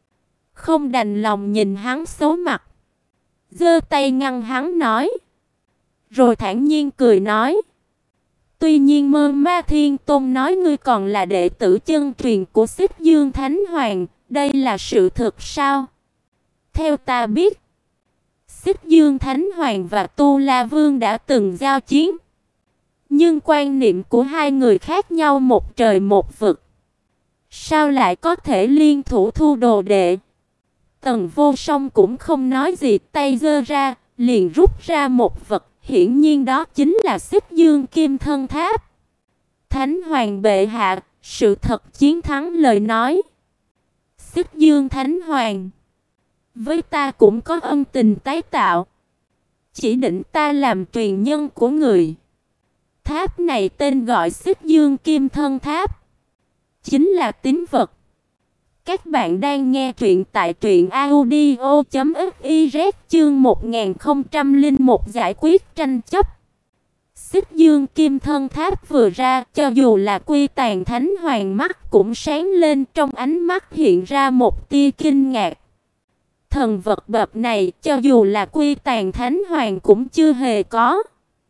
không đành lòng nhìn hắn xấu mặt, giơ tay ngăn hắn nói, rồi thản nhiên cười nói: tuy nhiên Mơ Ma Thiên Tôn nói ngươi còn là đệ tử chân truyền của Xích Dương Thánh Hoàng, đây là sự thực sao? Theo ta biết, Xích Dương Thánh Hoàng và Tu La Vương đã từng giao chiến, nhưng quan niệm của hai người khác nhau một trời một vực, sao lại có thể liên thủ thu đồ đệ? Tần Vô Song cũng không nói gì, tay giơ ra, liền rút ra một vật, hiển nhiên đó chính là Xích Dương Kim Thân Tháp. Thánh Hoàng bệ hạ, sự thật chiến thắng lời nói. Xích Dương Thánh Hoàng, với ta cũng có ân tình tái tạo, chỉ định ta làm truyền nhân của người. Tháp này tên gọi Xích Dương Kim Thân Tháp, chính là tín vật. Các bạn đang nghe truyện tại truyện audio chấm fiz chương một nghìn không trăm lẻ một giải quyết tranh chấp. Xích Dương Kim Thân Tháp vừa ra, cho dù là Quy Tàn Thánh Hoàng mắt cũng sáng lên, trong ánh mắt hiện ra một tia kinh ngạc. Thần vật bậc này, cho dù là Quy Tàn Thánh Hoàng cũng chưa hề có.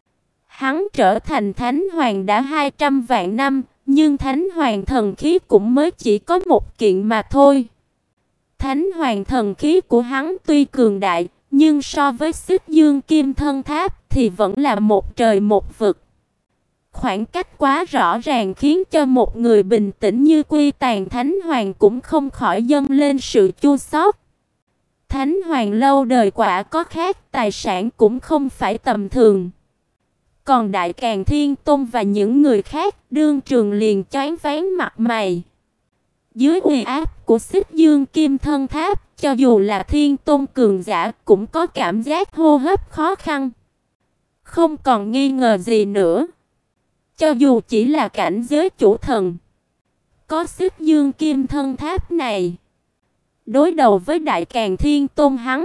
Hắn trở thành Thánh Hoàng đã hai trăm vạn năm, nhưng Thánh Hoàng thần khí cũng mới chỉ có một kiện mà thôi. Thánh Hoàng thần khí của hắn tuy cường đại, nhưng so với Xích Dương Kim Thân Tháp thì vẫn là một trời một vực. Khoảng cách quá rõ ràng khiến cho một người bình tĩnh như Quy Tàn Thánh Hoàng cũng không khỏi dâng lên sự chua xót. Thánh Hoàng lâu đời quả có khác, tài sản cũng không phải tầm thường. Còn Đại Càn Thiên Tôn và những người khác, đương trường liền choáng váng mặt mày. Dưới uy áp của Xích Dương Kim Thân Tháp, cho dù là Thiên Tôn cường giả cũng có cảm giác hô hấp khó khăn. Không còn nghi ngờ gì nữa. Cho dù chỉ là cảnh giới chủ thần, có Xích Dương Kim Thân Tháp này, đối đầu với Đại Càn Thiên Tôn hắn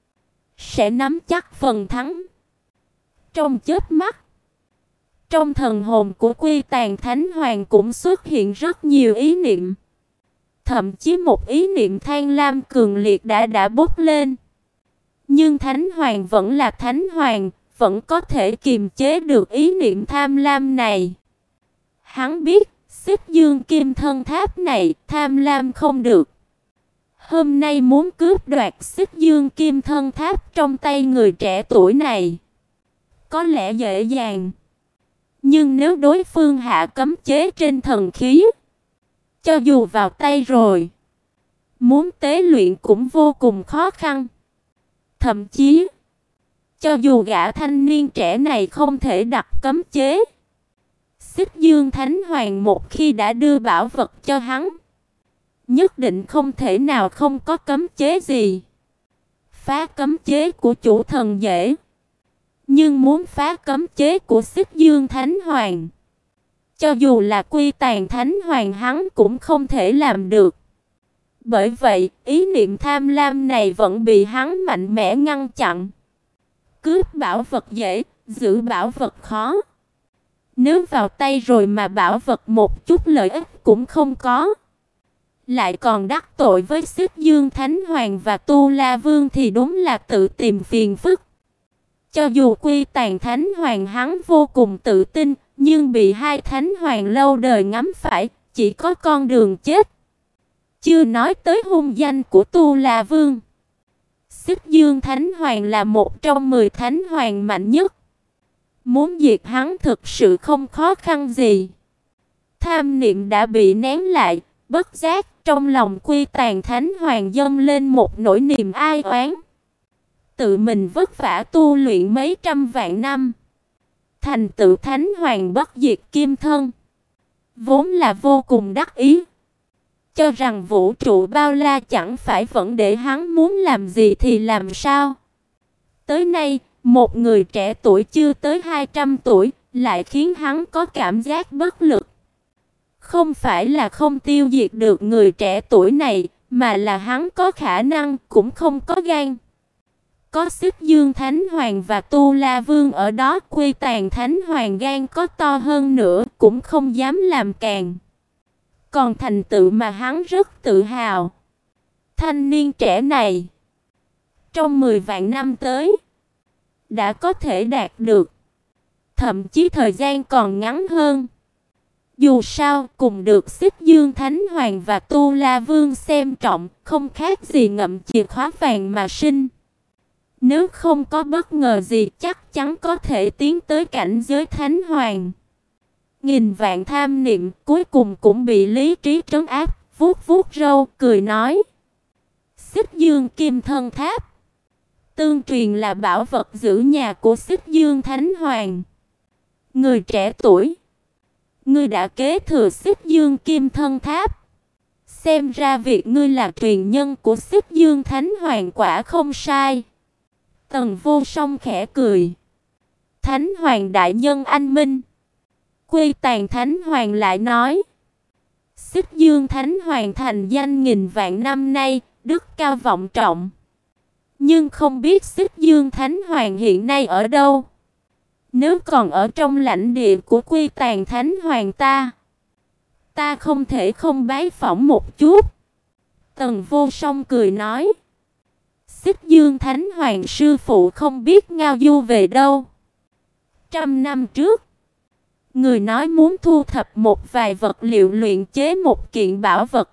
sẽ nắm chắc phần thắng. Trong chớp mắt, trong thần hồn của Quy Tàn Thánh Hoàng cũng xuất hiện rất nhiều ý niệm. Thậm chí một ý niệm tham lam cường liệt đã đã bốc lên. Nhưng Thánh Hoàng vẫn là Thánh Hoàng, vẫn có thể kiềm chế được ý niệm tham lam này. Hắn biết, Xích Dương Kim Thân Tháp này tham lam không được. Hôm nay muốn cướp đoạt Xích Dương Kim Thân Tháp trong tay người trẻ tuổi này, có lẽ dễ dàng. Nhưng nếu đối phương hạ cấm chế trên thần khí, cho dù vào tay rồi, muốn tế luyện cũng vô cùng khó khăn. Thậm chí, cho dù gã thanh niên trẻ này không thể đặt cấm chế, Xích Dương Thánh Hoàng một khi đã đưa bảo vật cho hắn, nhất định không thể nào không có cấm chế gì. Phá cấm chế của chủ thần dễ, nhưng muốn phá cấm chế của Xích Dương Thánh Hoàng, cho dù là Quy Tàn Thánh Hoàng hắn cũng không thể làm được. Bởi vậy, ý niệm tham lam này vẫn bị hắn mạnh mẽ ngăn chặn. Cướp bảo vật dễ, giữ bảo vật khó. Nếu vào tay rồi mà bảo vật một chút lợi ích cũng không có, lại còn đắc tội với Xích Dương Thánh Hoàng và Tu La Vương thì đúng là tự tìm phiền phức. Cho dù Quy Tàn Thánh Hoàng hắn vô cùng tự tin, nhưng bị hai Thánh Hoàng lâu đời ngắm phải, chỉ có con đường chết. Chưa nói tới hung danh của Tu La Vương. Xích Dương Thánh Hoàng là một trong mười Thánh Hoàng mạnh nhất. Muốn diệt hắn thực sự không khó khăn gì. Tham niệm đã bị nén lại, bất giác trong lòng Quy Tàn Thánh Hoàng dâng lên một nỗi niềm ai oán. Tự mình vất vả tu luyện mấy trăm vạn năm, thành tựu Thánh Hoàng bất diệt kim thân, vốn là vô cùng đắc ý, cho rằng vũ trụ bao la chẳng phải vẫn để hắn muốn làm gì thì làm sao. Tới nay, một người trẻ tuổi chưa tới hai trăm tuổi lại khiến hắn có cảm giác bất lực. Không phải là không tiêu diệt được người trẻ tuổi này, mà là hắn có khả năng cũng không có gan. Có Xích Dương Thánh Hoàng và Tu La Vương ở đó, Quy Tàn Thánh Hoàng gan có to hơn nữa cũng không dám làm càng. Còn thành tựu mà hắn rất tự hào. Thanh niên trẻ này, trong mười vạn năm tới, đã có thể đạt được. Thậm chí thời gian còn ngắn hơn. Dù sao, cùng được Xích Dương Thánh Hoàng và Tu La Vương xem trọng, không khác gì ngậm chìa khóa vàng mà sinh. Nếu không có bất ngờ gì chắc chắn có thể tiến tới cảnh giới Thánh Hoàng. Nghìn vạn tham niệm cuối cùng cũng bị lý trí trấn áp, vuốt vuốt râu, cười nói. Xích Dương Kim Thân Tháp tương truyền là bảo vật giữ nhà của Xích Dương Thánh Hoàng. Người trẻ tuổi, ngươi đã kế thừa Xích Dương Kim Thân Tháp. Xem ra việc ngươi là truyền nhân của Xích Dương Thánh Hoàng quả không sai. Tần Vô Song khẽ cười. Thánh Hoàng đại nhân anh minh. Quy Tàn Thánh Hoàng lại nói. Xích Dương Thánh Hoàng thành danh nghìn vạn năm nay, đức cao vọng trọng. Nhưng không biết Xích Dương Thánh Hoàng hiện nay ở đâu. Nếu còn ở trong lãnh địa của Quy Tàn Thánh Hoàng ta, ta không thể không bái phỏng một chút. Tần Vô Song cười nói. Xích Dương Thánh Hoàng sư phụ không biết ngao du về đâu. Trăm năm trước, người nói muốn thu thập một vài vật liệu luyện chế một kiện bảo vật.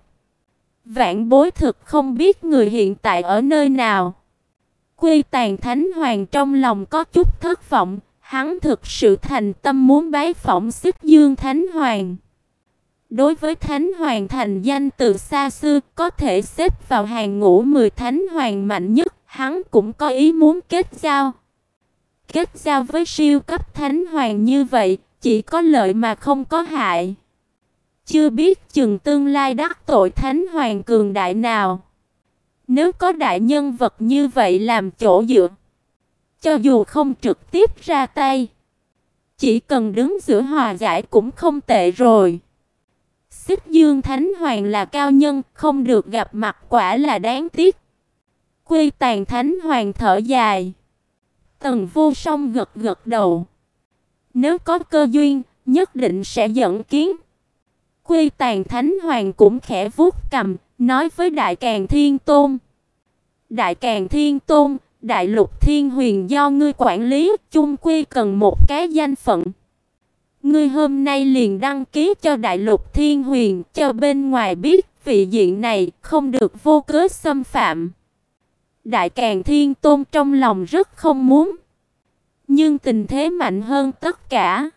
Vạn bối thực không biết người hiện tại ở nơi nào. Quy Tàn Thánh Hoàng trong lòng có chút thất vọng. Hắn thực sự thành tâm muốn bái phỏng Xích Dương Thánh Hoàng. Đối với Thánh Hoàng thành danh từ xa xưa, có thể xếp vào hàng ngũ mười Thánh Hoàng mạnh nhất, hắn cũng có ý muốn kết giao. Kết giao với siêu cấp Thánh Hoàng như vậy, chỉ có lợi mà không có hại. Chưa biết chừng tương lai đắc tội Thánh Hoàng cường đại nào. Nếu có đại nhân vật như vậy làm chỗ dựa, cho dù không trực tiếp ra tay, chỉ cần đứng giữa hòa giải cũng không tệ rồi. Xích Dương Thánh Hoàng là cao nhân, không được gặp mặt quả là đáng tiếc. Quy Tàn Thánh Hoàng thở dài. Tần Vô Song gật gật đầu. Nếu có cơ duyên, nhất định sẽ dẫn kiến. Quy Tàn Thánh Hoàng cũng khẽ vuốt cằm, nói với Đại Càn Thiên Tôn. Đại Càn Thiên Tôn, Đại Lục Thiên Huyền do ngươi quản lý, chung quy cần một cái danh phận. Ngươi hôm nay liền đăng ký cho Đại Lục Thiên Huyền, cho bên ngoài biết vị diện này không được vô cớ xâm phạm. Đại Càn Thiên Tôn trong lòng rất không muốn, nhưng tình thế mạnh hơn tất cả.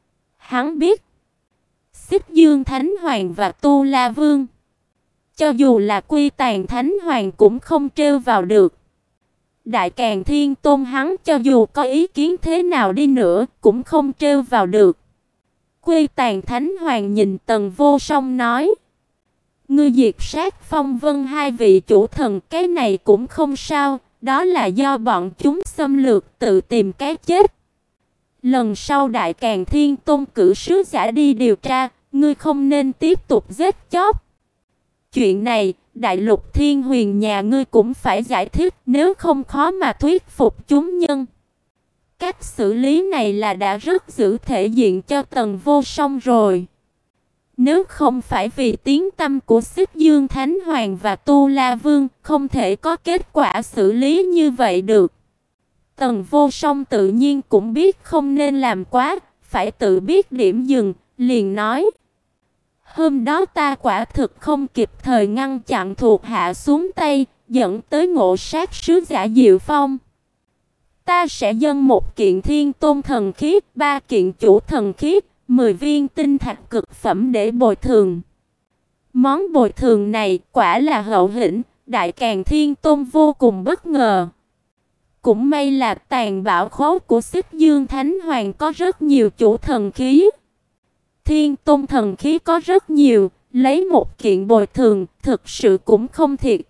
Hắn biết, Xích Dương Thánh Hoàng và Tu La Vương, cho dù là Quy Tàn Thánh Hoàng cũng không trêu vào được. Đại Càn Thiên Tôn hắn cho dù có ý kiến thế nào đi nữa cũng không trêu vào được. Quy Tàn Thánh Hoàng nhìn Tần Vô Song nói: ngươi diệt sát Phong Vân hai vị chủ thần, cái này cũng không sao, đó là do bọn chúng xâm lược tự tìm cái chết. Lần sau Đại Càn Thiên Tôn cử sứ giả đi điều tra, ngươi không nên tiếp tục giết chóc. Chuyện này, Đại Lục Thiên Huyền nhà ngươi cũng phải giải thích, nếu không khó mà thuyết phục chúng nhân. Cách xử lý này là đã rất giữ thể diện cho Tần Vô Song rồi. Nếu không phải vì tiếng tăm của Xích Dương Thánh Hoàng và Tu La Vương, không thể có kết quả xử lý như vậy được. Tần Vô Song tự nhiên cũng biết không nên làm quá, phải tự biết điểm dừng, liền nói: hôm đó ta quả thực không kịp thời ngăn chặn thuộc hạ xuống tay, dẫn tới ngộ sát sứ giả Diệu Phong. Ta sẽ dâng một kiện Thiên Tôn thần khí, ba kiện chủ thần khí, mười viên tinh thạch cực phẩm để bồi thường. Món bồi thường này quả là hậu hĩnh, Đại Càn Thiên Tôn vô cùng bất ngờ. Cũng may là tàn bảo khố của Xích Dương Thánh Hoàng có rất nhiều chủ thần khí. Thiên Tôn thần khí có rất nhiều, lấy một kiện bồi thường, thực sự cũng không thiệt.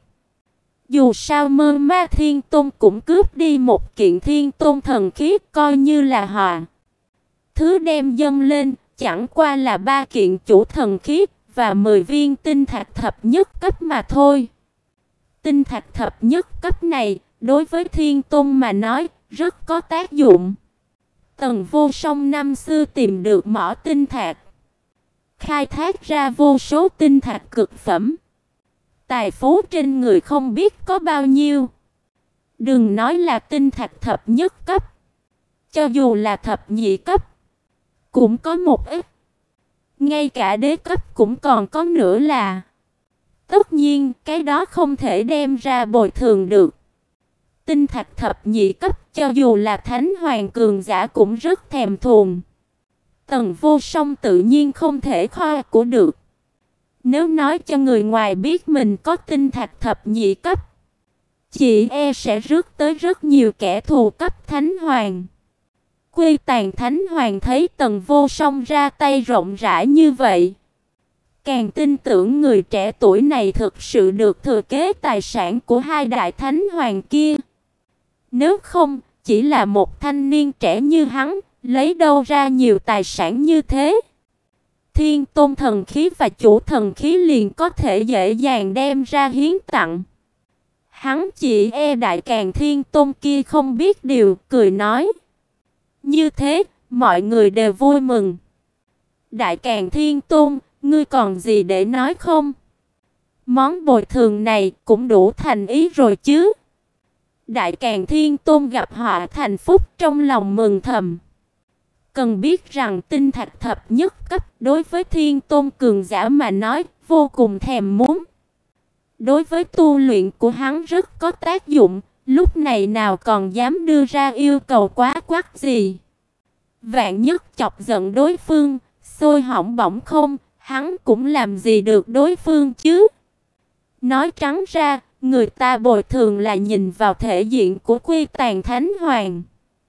Dù sao Mơ Ma Thiên Tôn cũng cướp đi một kiện Thiên Tôn thần khí, coi như là hòa. Thứ đem dâng lên, chẳng qua là ba kiện chủ thần khí và mười viên tinh thạch thập nhất cấp mà thôi. Tinh thạch thập nhất cấp này, đối với Thiên Tôn mà nói, rất có tác dụng. Tần Vô Song năm xưa tìm được mỏ tinh thạch, khai thác ra vô số tinh thạch cực phẩm. Tài phú trên người không biết có bao nhiêu. Đừng nói là tinh thạch thập nhất cấp, cho dù là thập nhị cấp cũng có một ít. Ngay cả đế cấp cũng còn có nữa là. Tất nhiên, cái đó không thể đem ra bồi thường được. Tinh thạch thập nhị cấp, cho dù là Thánh Hoàng cường giả cũng rất thèm thuồng. Tần Vô Song tự nhiên không thể kho của được. Nếu nói cho người ngoài biết mình có tinh thạch thập nhị cấp, chỉ e sẽ rước tới rất nhiều kẻ thù cấp Thánh Hoàng. Quy Tàn Thánh Hoàng thấy Tần Vô Song ra tay rộng rãi như vậy, càng tin tưởng người trẻ tuổi này thực sự được thừa kế tài sản của hai đại thánh hoàng kia. Nếu không, chỉ là một thanh niên trẻ như hắn, lấy đâu ra nhiều tài sản như thế? Thiên Tôn thần khí và chủ thần khí liền có thể dễ dàng đem ra hiến tặng. Hắn chỉ e Đại Càn Thiên Tôn kia không biết điều, cười nói: như thế, mọi người đều vui mừng. Đại Càn Thiên Tôn, ngươi còn gì để nói không? Món bồi thường này cũng đủ thành ý rồi chứ? Đại Càn Thiên Tôn gặp họa thành phúc, trong lòng mừng thầm. Cần biết rằng tinh thạch thập nhất cấp đối với Thiên Tôn cường giả mà nói vô cùng thèm muốn. Đối với tu luyện của hắn rất có tác dụng, lúc này nào còn dám đưa ra yêu cầu quá quắt gì. Vạn nhất chọc giận đối phương, xôi hỏng bỏng không, hắn cũng làm gì được đối phương chứ. Nói trắng ra, người ta bồi thường là nhìn vào thể diện của Quy Tàn Thánh Hoàng.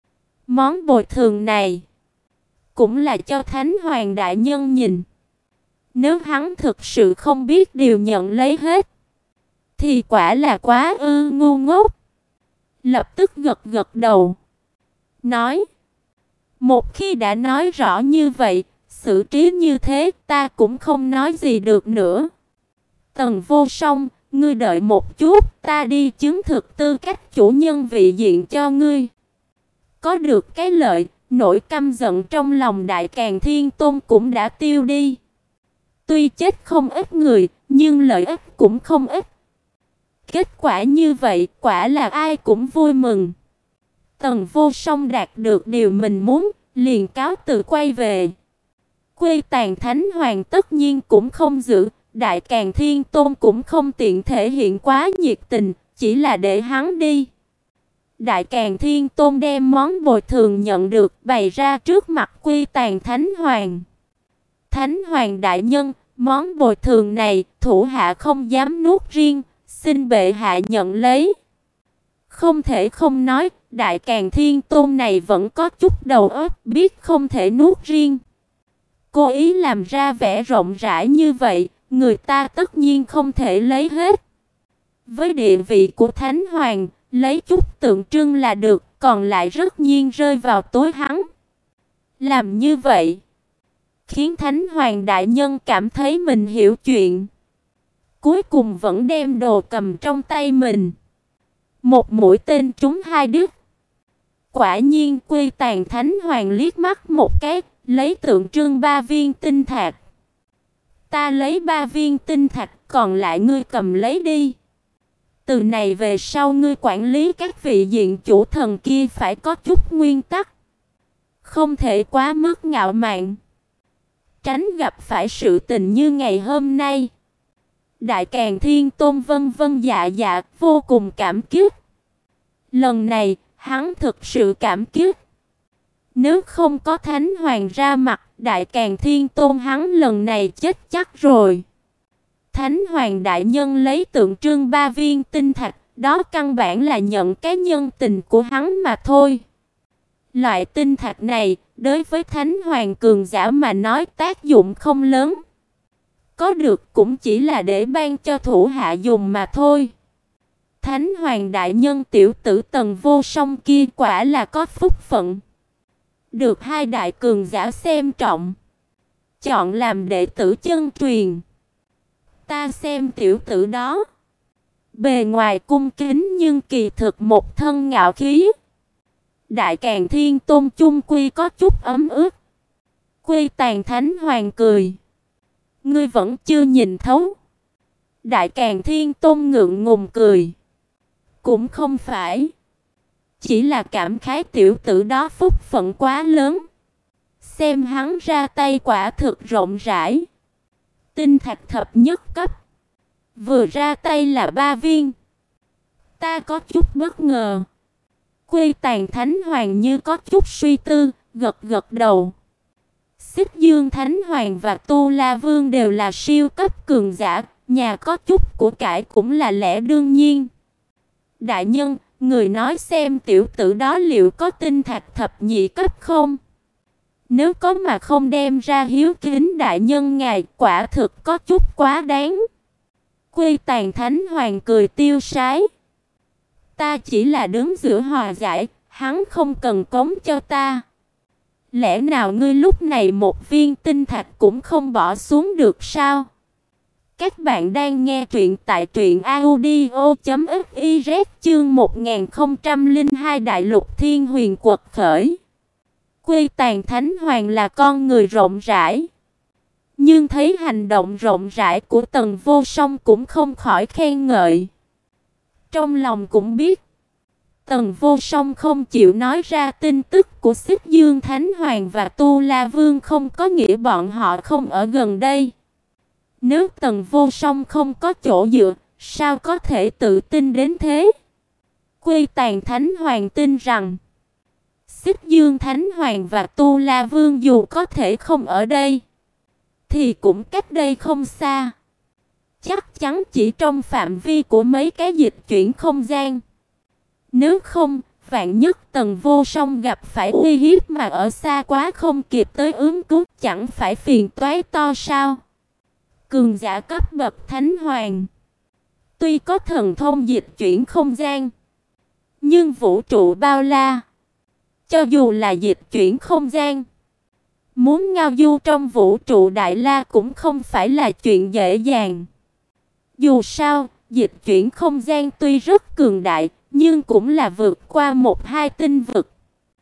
Món bồi thường này cũng là cho Thánh Hoàng đại nhân nhìn. Nếu hắn thực sự không biết điều nhận lấy hết, thì quả là quá ư ngu ngốc. Lập tức gật gật đầu, nói: một khi đã nói rõ như vậy, xử trí như thế, ta cũng không nói gì được nữa. Tần Vô Song, ngươi đợi một chút, ta đi chứng thực tư cách chủ nhân vị diện cho ngươi. Có được cái lợi, nỗi căm giận trong lòng Đại Càn Thiên Tôn cũng đã tiêu đi. Tuy chết không ít người, nhưng lợi ích cũng không ít. Kết quả như vậy, quả là ai cũng vui mừng. Tần Vô Song đạt được điều mình muốn, liền cáo từ quay về. Quê Tàn Thánh Hoàng tất nhiên cũng không giữ, Đại Càn Thiên Tôn cũng không tiện thể hiện quá nhiệt tình, chỉ là để hắn đi. Đại Càn Thiên Tôn đem món bồi thường nhận được bày ra trước mặt Quy Tàn Thánh Hoàng. Thánh Hoàng đại nhân, món bồi thường này thủ hạ không dám nuốt riêng, xin bệ hạ nhận lấy. Không thể không nói, Đại Càn Thiên Tôn này vẫn có chút đầu óc, biết không thể nuốt riêng. Cố ý làm ra vẻ rộng rãi như vậy, người ta tất nhiên không thể lấy hết. Với địa vị của Thánh Hoàng, lấy chút tượng trưng là được, còn lại rất nhiên rơi vào túi hắn. Làm như vậy, khiến Thánh Hoàng đại nhân cảm thấy mình hiểu chuyện. Cuối cùng vẫn đem đồ cầm trong tay mình. Một mũi tên trúng hai đích. Quả nhiên Quy Tàn Thánh Hoàng liếc mắt một cái, lấy tượng trưng ba viên tinh thạch. Ta lấy ba viên tinh thạch, còn lại ngươi cầm lấy đi. Từ này về sau ngươi quản lý các vị diện chủ thần kia phải có chút nguyên tắc. Không thể quá mức ngạo mạn. Tránh gặp phải sự tình như ngày hôm nay. Đại Càn Thiên Tôn vân vân dạ dạ vô cùng cảm kích. Lần này, hắn thực sự cảm kích. Nếu không có Thánh Hoàng ra mặt, Đại Càn Thiên Tôn hắn lần này chết chắc rồi. Thánh Hoàng đại nhân lấy tượng trưng ba viên tinh thạch, đó căn bản là nhận cái nhân tình của hắn mà thôi. Loại tinh thạch này, đối với Thánh Hoàng cường giả mà nói tác dụng không lớn. Có được cũng chỉ là để ban cho thủ hạ dùng mà thôi. Thánh Hoàng đại nhân tiểu tử Tần Vô Song kia quả là có phúc phận. Được hai đại cường giả xem trọng. Chọn làm đệ tử chân truyền. Ta xem tiểu tử đó. Bề ngoài cung kính nhưng kỳ thực một thân ngạo khí. Đại Càn Thiên Tôn chung quy có chút ấm ức. Quy Tàn Thánh Hoàng cười. Ngươi vẫn chưa nhìn thấu. Đại Càn Thiên Tôn ngượng ngùng cười. Cũng không phải. Chỉ là cảm khái tiểu tử đó phúc phận quá lớn. Xem hắn ra tay quả thực rộng rãi. Tinh thạch thập nhất cấp. Vừa ra tay là ba viên. Ta có chút bất ngờ. Quy Tàn Thánh Hoàng như có chút suy tư, gật gật đầu. Xích Dương Thánh Hoàng và Tu La Vương đều là siêu cấp cường giả, nhà có chút của cải cũng là lẽ đương nhiên. Đại nhân, người nói xem tiểu tử đó liệu có tinh thạch thập nhị cấp không? Nếu có mà không đem ra hiếu kính đại nhân ngài, quả thực có chút quá đáng. Quy Tàn Thánh Hoàng cười tiêu sái. Ta chỉ là đứng giữa hòa giải, hắn không cần cống cho ta. Lẽ nào ngươi lúc này một viên tinh thạch cũng không bỏ xuống được sao? Các bạn đang nghe truyện tại truyện audio chấm fiz chương một nghìn không trăm lẻ hai Đại Lục Thiên Huyền quật khởi. Quy Tàn Thánh Hoàng là con người rộng rãi. Nhưng thấy hành động rộng rãi của Tần Vô Song cũng không khỏi khen ngợi. Trong lòng cũng biết, Tần Vô Song không chịu nói ra tin tức của Xích Dương Thánh Hoàng và Tu La Vương không có nghĩa bọn họ không ở gần đây. Nếu Tần Vô Song không có chỗ dựa, sao có thể tự tin đến thế? Quy Tàn Thánh Hoàng tin rằng Xích Dương Thánh Hoàng và Tu La Vương dù có thể không ở đây, thì cũng cách đây không xa. Chắc chắn chỉ trong phạm vi của mấy cái dịch chuyển không gian. Nếu không, vạn nhất Tần Vô Song gặp phải uy hiếp mà ở xa quá không kịp tới ứng cứu, chẳng phải phiền toái to sao? Cường giả cấp bậc Thánh Hoàng, tuy có thần thông dịch chuyển không gian, nhưng vũ trụ bao la, cho dù là dịch chuyển không gian, Muốn ngao du trong vũ trụ Đại La cũng không phải là chuyện dễ dàng. Dù sao, dịch chuyển không gian tuy rất cường đại, nhưng cũng là vượt qua một hai tinh vực.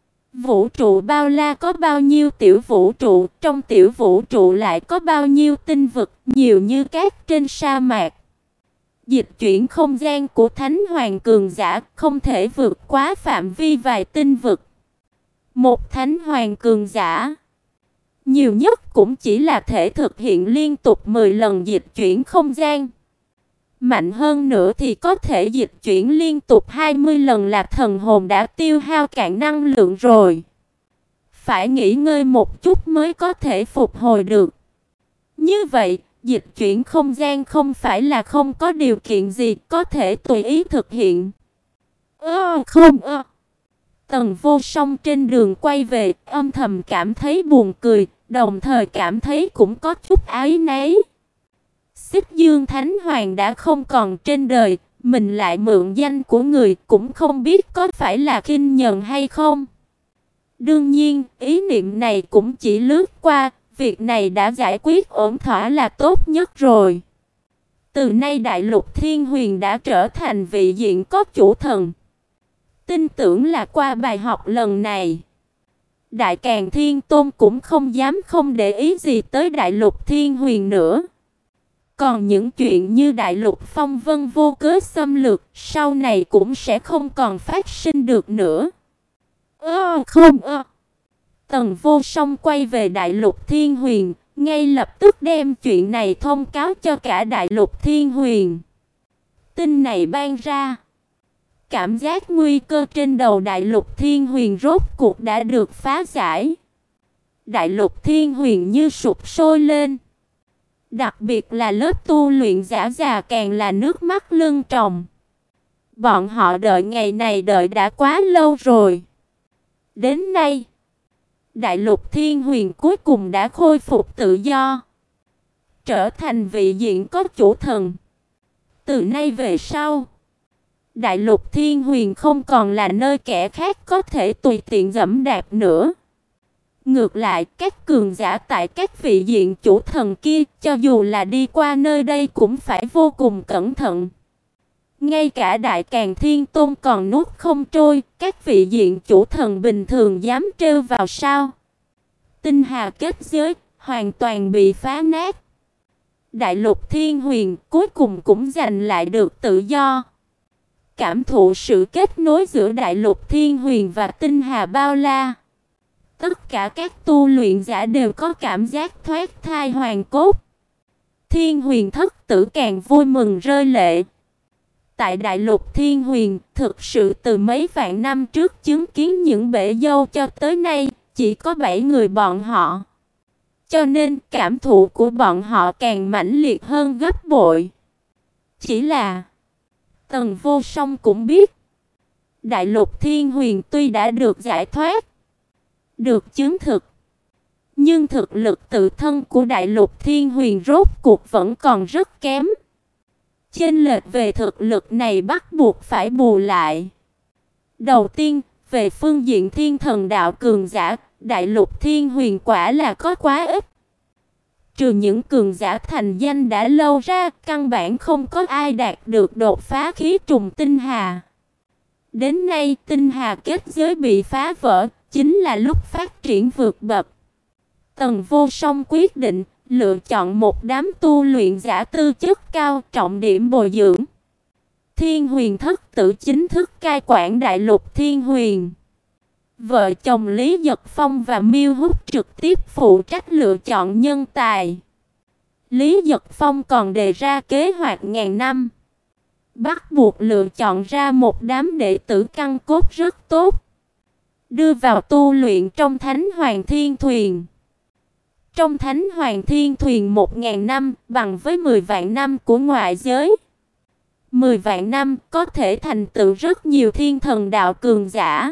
Vũ trụ bao la có bao nhiêu tiểu vũ trụ, trong tiểu vũ trụ lại có bao nhiêu tinh vực, nhiều như cát trên sa mạc. Dịch chuyển không gian của Thánh Hoàng cường giả không thể vượt quá phạm vi vài tinh vực. Một Thánh Hoàng cường giả nhiều nhất cũng chỉ là thể thực hiện liên tục mười lần dịch chuyển không gian. Mạnh hơn nữa thì có thể dịch chuyển liên tục hai mươi lần là thần hồn đã tiêu hao cạn năng lượng rồi. Phải nghỉ ngơi một chút mới có thể phục hồi được. Như vậy, dịch chuyển không gian không phải là không có điều kiện gì có thể tùy ý thực hiện. Ơ không ơ. Tần Vô Song trên đường quay về, âm thầm cảm thấy buồn cười, đồng thời cảm thấy cũng có chút áy náy. Xích Dương Thánh Hoàng đã không còn trên đời, mình lại mượn danh của người, cũng không biết có phải là khinh nhờn hay không. Đương nhiên, ý niệm này cũng chỉ lướt qua, việc này đã giải quyết ổn thỏa là tốt nhất rồi. Từ nay Đại Lục Thiên Huyền đã trở thành vị diện có chủ thần. Tin tưởng là qua bài học lần này, Đại Càn Thiên Tôn cũng không dám không để ý gì tới Đại Lục Thiên Huyền nữa. Còn những chuyện như Đại Lục Phong Vân vô cớ xâm lược, sau này cũng sẽ không còn phát sinh được nữa. Ơ không ơ. Tần Vô Song quay về Đại Lục Thiên Huyền, ngay lập tức đem chuyện này thông cáo cho cả Đại Lục Thiên Huyền. Tin này ban ra, cảm giác nguy cơ trên đầu Đại Lục Thiên Huyền rốt cuộc đã được phá giải. Đại Lục Thiên Huyền như sụp sôi lên. Đặc biệt là lớp tu luyện giả già càng là nước mắt lưng tròng. Bọn họ đợi ngày này đợi đã quá lâu rồi. Đến nay, Đại Lục Thiên Huyền cuối cùng đã khôi phục tự do, trở thành vị diện có chủ thần. Từ nay về sau, Đại Lục Thiên Huyền không còn là nơi kẻ khác có thể tùy tiện dẫm đạp nữa. Ngược lại, các cường giả tại các vị diện chủ thần kia, cho dù là đi qua nơi đây cũng phải vô cùng cẩn thận. Ngay cả Đại Càn Thiên Tôn còn nuốt không trôi, các vị diện chủ thần bình thường dám trêu vào sao? Tinh hà kết giới hoàn toàn bị phá nát. Đại Lục Thiên Huyền cuối cùng cũng giành lại được tự do. Cảm thụ sự kết nối giữa Đại Lục Thiên Huyền và tinh hà bao la, tất cả các tu luyện giả đều có cảm giác thoát thai hoàn cốt. Thiên Huyền thất tử càng vui mừng rơi lệ. Tại Đại Lục Thiên Huyền, thực sự từ mấy vạn năm trước chứng kiến những bể dâu cho tới nay, chỉ có bảy người bọn họ. Cho nên cảm thụ của bọn họ càng mãnh liệt hơn gấp bội. Chỉ là Tần Vô Song cũng biết, Đại Lục Thiên Huyền tuy đã được giải thoát, được chứng thực, nhưng thực lực tự thân của Đại Lục Thiên Huyền rốt cuộc vẫn còn rất kém. Chênh lệch về thực lực này bắt buộc phải bù lại. Đầu tiên, về phương diện thiên thần đạo cường giả, Đại Lục Thiên Huyền quả là có quá ít. Trừ những cường giả thành danh đã lâu ra, căn bản không có ai đạt được đột phá khí trùng tinh hà. Đến nay, tinh hà kết giới bị phá vỡ, chính là lúc phát triển vượt bậc. Tần Vô Song quyết định lựa chọn một đám tu luyện giả tư chất cao, trọng điểm bồi dưỡng. Thiên Huyền thất tử chính thức cai quản Đại Lục Thiên Huyền. Vợ chồng Lý Giật Phong và Miêu Húc trực tiếp phụ trách lựa chọn nhân tài. Lý Giật Phong còn đề ra kế hoạch ngàn năm, bắt buộc lựa chọn ra một đám đệ tử căn cốt rất tốt, đưa vào tu luyện trong Thánh Hoàng Thiên Thuyền. Trong Thánh Hoàng Thiên Thuyền một ngàn năm bằng với mười vạn năm của ngoại giới. Mười vạn năm có thể thành tựu rất nhiều thiên thần đạo cường giả.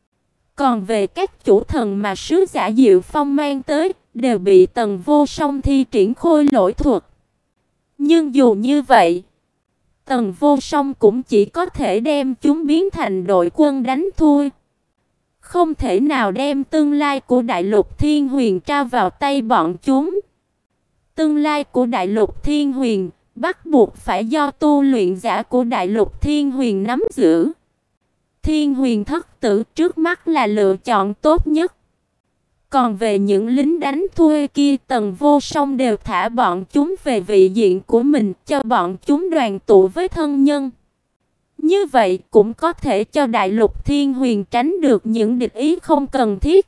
Còn về các chủ thần mà sứ giả Diệu Phong mang tới, đều bị Tần Vô Song thi triển khôi lỗi thuật. Nhưng dù như vậy, Tần Vô Song cũng chỉ có thể đem chúng biến thành đội quân đánh thua, Không thể nào đem tương lai của Đại Lục Thiên Huyền trao vào tay bọn chúng. Tương lai của Đại Lục Thiên Huyền bắt buộc phải do tu luyện giả của Đại Lục Thiên Huyền nắm giữ. Thiên Huyền thất tử trước mắt là lựa chọn tốt nhất. Còn về những lính đánh thuê kia, Tần Vô Song đều thả bọn chúng về vị diện của mình, cho bọn chúng đoàn tụ với thân nhân. Như vậy cũng có thể cho Đại Lục Thiên Huyền tránh được những địch ý không cần thiết.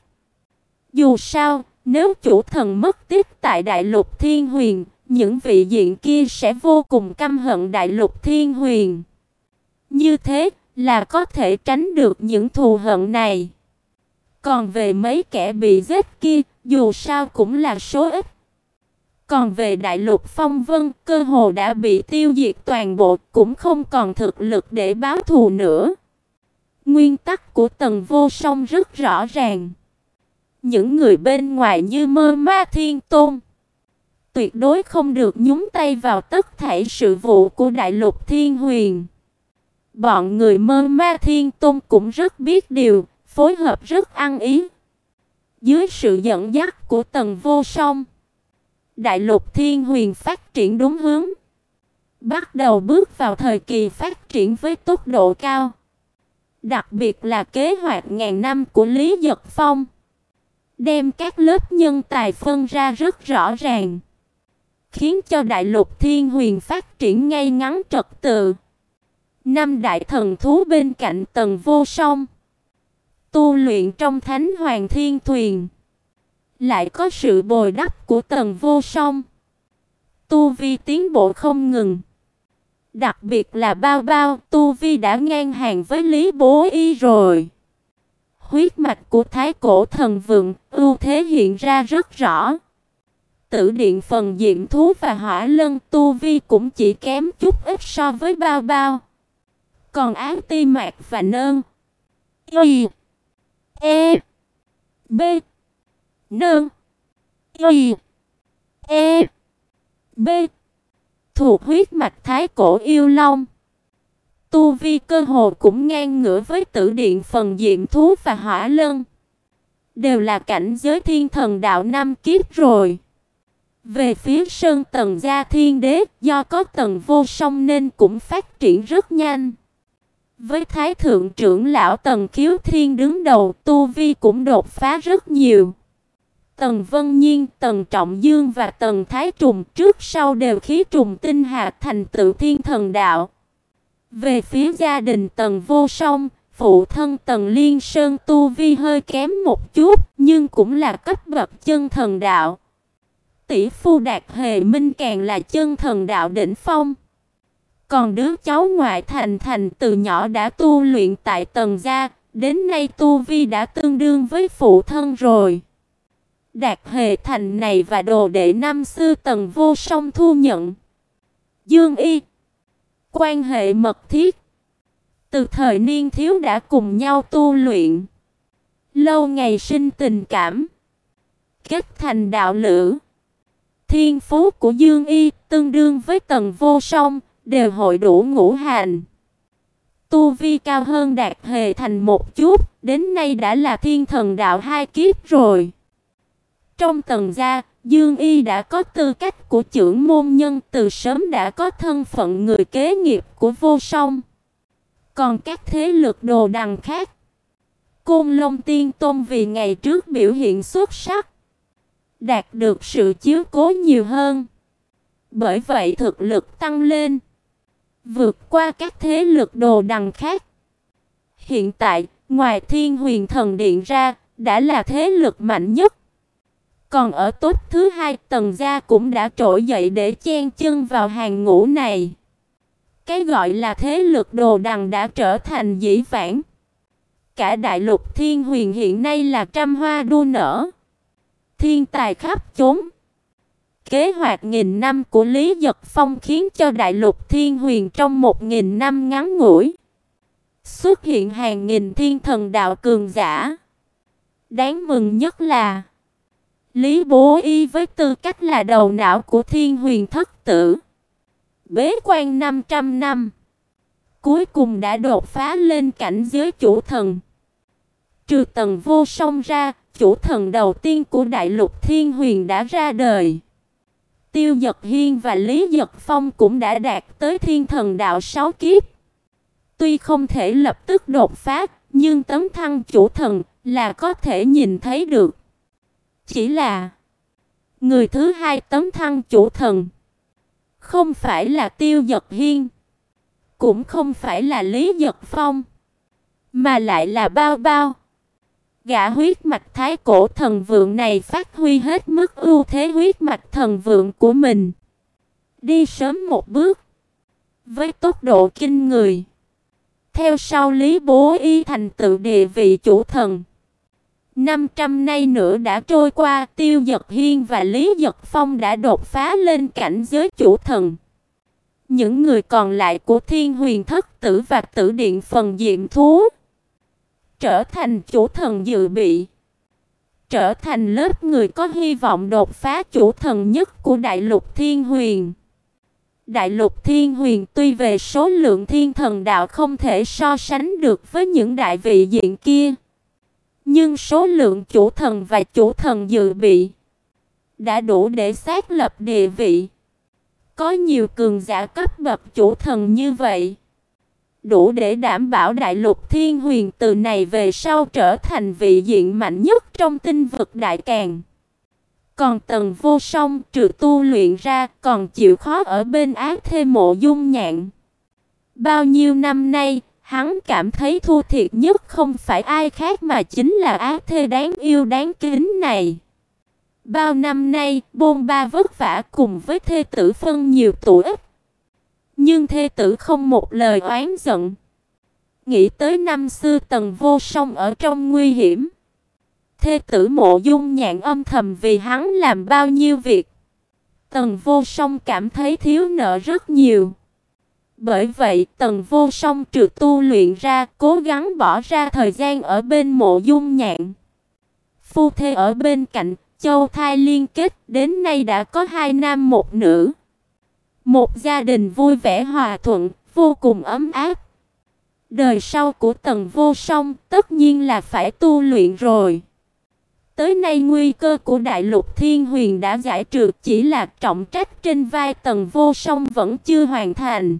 Dù sao, nếu chủ thần mất tích tại Đại Lục Thiên Huyền, những vị diện kia sẽ vô cùng căm hận Đại Lục Thiên Huyền. Như thế là có thể tránh được những thù hận này. Còn về mấy kẻ bị giết kia, dù sao cũng là số ít. Còn về Đại Lục Phong Vân, cơ hồ đã bị tiêu diệt toàn bộ, cũng không còn thực lực để báo thù nữa. Nguyên tắc của Tần Vô Song rất rõ ràng. Những người bên ngoài như Mơ Ma Thiên Tôn tuyệt đối không được nhúng tay vào tất thảy sự vụ của Đại Lục Thiên Huyền. Bọn người Mơ Ma Thiên Tôn cũng rất biết điều, phối hợp rất ăn ý. Dưới sự dẫn dắt của Tần Vô Song, Đại Lục Thiên Huyền phát triển đúng hướng, bắt đầu bước vào thời kỳ phát triển với tốc độ cao. Đặc biệt là kế hoạch ngàn năm của Lý Giật Phong, đem các lớp nhân tài phân ra rất rõ ràng, khiến cho Đại Lục Thiên Huyền phát triển ngay ngắn trật tự. Năm đại thần thú bên cạnh Tần Vô Song tu luyện trong Thánh Hoàng Thiên Thuyền, lại có sự bồi đắp của Tần Vô Song, tu vi tiến bộ không ngừng. Đặc biệt là Bao Bao, tu vi đã ngang hàng với Lý Bố Y rồi. Huyết mạch của Thái Cổ Thần Vượng, ưu thế hiện ra rất rõ. Tử Điện Phần Diệm Thú và Hỏa Lân tu vi cũng chỉ kém chút ít so với Bao Bao. Còn Áo Ti Mạc và Nơn, Y, E, B, Nơn, Y, E, B thuộc huyết mạch Thái Cổ Yêu Long, tu vi cơ hồ cũng ngang ngửa với Tử Điện Phần Diệm Thú và Hỏa Lân, đều là cảnh giới thiên thần đạo năm kiếp rồi. Về phía Sơn Tần Gia Thiên Đế, do có Tần Vô Song nên cũng phát triển rất nhanh. Với Thái Thượng trưởng lão Tần Khiếu Thiên đứng đầu, tu vi cũng đột phá rất nhiều. Tần Vân Nhiên, Tần Trọng Dương và Tần Thái Trùng trước sau đều khí trùng tinh hà thành tựu thiên thần đạo. Về phía gia đình Tần Vô Song, phụ thân Tần Liên Sơn tu vi hơi kém một chút, nhưng cũng là cấp bậc chân thần đạo. Tỷ phu Đạt Hề Minh càng là chân thần đạo đỉnh phong. Còn đứa cháu ngoại Thành Thành từ nhỏ đã tu luyện tại Tần gia, đến nay tu vi đã tương đương với phụ thân rồi. Đạt Hề Thành này và đồ đệ năm xưa Tần Vô Song thu nhận. Dương Y, quan hệ mật thiết. Từ thời niên thiếu đã cùng nhau tu luyện, lâu ngày sinh tình cảm, kết thành đạo lữ. Thiên phú của Dương Y tương đương với Tần Vô Song, đều hội đủ ngũ hành. Tu vi cao hơn Đạt Hề Thành một chút, đến nay đã là thiên thần đạo hai kiếp rồi. Trong Tần gia, Dương Y đã có tư cách của trưởng môn nhân, từ sớm đã có thân phận người kế nghiệp của Vô Song. Còn các thế lực đồ đằng khác, Côn Lôn Tiên Tôn vì ngày trước biểu hiện xuất sắc, đạt được sự chiếu cố nhiều hơn. Bởi vậy thực lực tăng lên, vượt qua các thế lực đồ đằng khác. Hiện tại, ngoài Thiên Huyền Thần Điện ra, đã là thế lực mạnh nhất. Còn ở top thứ hai, Tần gia cũng đã trỗi dậy để chen chân vào hàng ngũ này. Cái gọi là thế lực đồ đằng đã trở thành dĩ vãng. Cả đại lục Thiên Huyền hiện nay là trăm hoa đua nở, thiên tài khắp chốn. Kế hoạch nghìn năm của Lý Giật Phong khiến cho đại lục Thiên Huyền trong một nghìn năm ngắn ngủi xuất hiện hàng nghìn thiên thần đạo cường giả. Đáng mừng nhất là Lý Bố Y với tư cách là đầu não của Thiên Huyền thất tử, bế quan năm trăm năm, cuối cùng đã đột phá lên cảnh giới chủ thần. Trừ Tần Vô Song ra, chủ thần đầu tiên của Đại Lục Thiên Huyền đã ra đời. Tiêu Dật Hiên và Lý Dật Phong cũng đã đạt tới Thiên Thần Đạo sáu kiếp. Tuy không thể lập tức đột phá, nhưng tấn thăng chủ thần là có thể nhìn thấy được. Chỉ là người thứ hai tấn thăng chủ thần không phải là Tiêu Dật Hiên, cũng không phải là Lý Dật Phong, mà lại là Bao Bao. Gã huyết mạch thái cổ thần vượng này phát huy hết mức ưu thế huyết mạch thần vượng của mình, đi sớm một bước, với tốc độ kinh người. Theo sau Lý Bố Y thành tựu địa vị chủ thần. năm trăm nay nữa đã trôi qua, Tiêu Dật Hiên và Lý Dật Phong đã đột phá lên cảnh giới chủ thần. Những người còn lại của Thiên Huyền Thất Tử và Tử Điện Phần Diệm Thú trở thành chủ thần dự bị, trở thành lớp người có hy vọng đột phá chủ thần nhất của Đại Lục Thiên Huyền. Đại Lục Thiên Huyền tuy về số lượng thiên thần đạo không thể so sánh được với những đại vị diện kia, nhưng số lượng chủ thần và chủ thần dự bị đã đủ để xác lập địa vị. Có nhiều cường giả cấp bậc chủ thần như vậy, đủ để đảm bảo Đại Lục Thiên Huyền từ này về sau trở thành vị diện mạnh nhất trong tinh vực đại càn. Còn Tần Vô Song trừ tu luyện ra còn chịu khó ở bên Ác Thê Mộ Dung Nhạn. Bao nhiêu năm nay, hắn cảm thấy thua thiệt nhất không phải ai khác mà chính là Ác Thê đáng yêu đáng kính này. Bao năm nay, bôn ba vất vả cùng với thê tử phân nhiều tủ ít. Nhưng thê tử không một lời oán giận. Nghĩ tới năm xưa Tần Vô Song ở trong nguy hiểm, thê tử Mộ Dung Nhạn âm thầm vì hắn làm bao nhiêu việc, Tần Vô Song cảm thấy thiếu nợ rất nhiều. Bởi vậy Tần Vô Song trừ tu luyện ra, cố gắng bỏ ra thời gian ở bên Mộ Dung Nhạn. Phu thê ở bên cạnh, châu thai liên kết, đến nay đã có hai nam một nữ. Một gia đình vui vẻ hòa thuận, vô cùng ấm áp. Đời sau của Tần Vô Song tất nhiên là phải tu luyện rồi. Tới nay nguy cơ của Đại Lục Thiên Huyền đã giải trừ, chỉ là trọng trách trên vai Tần Vô Song vẫn chưa hoàn thành.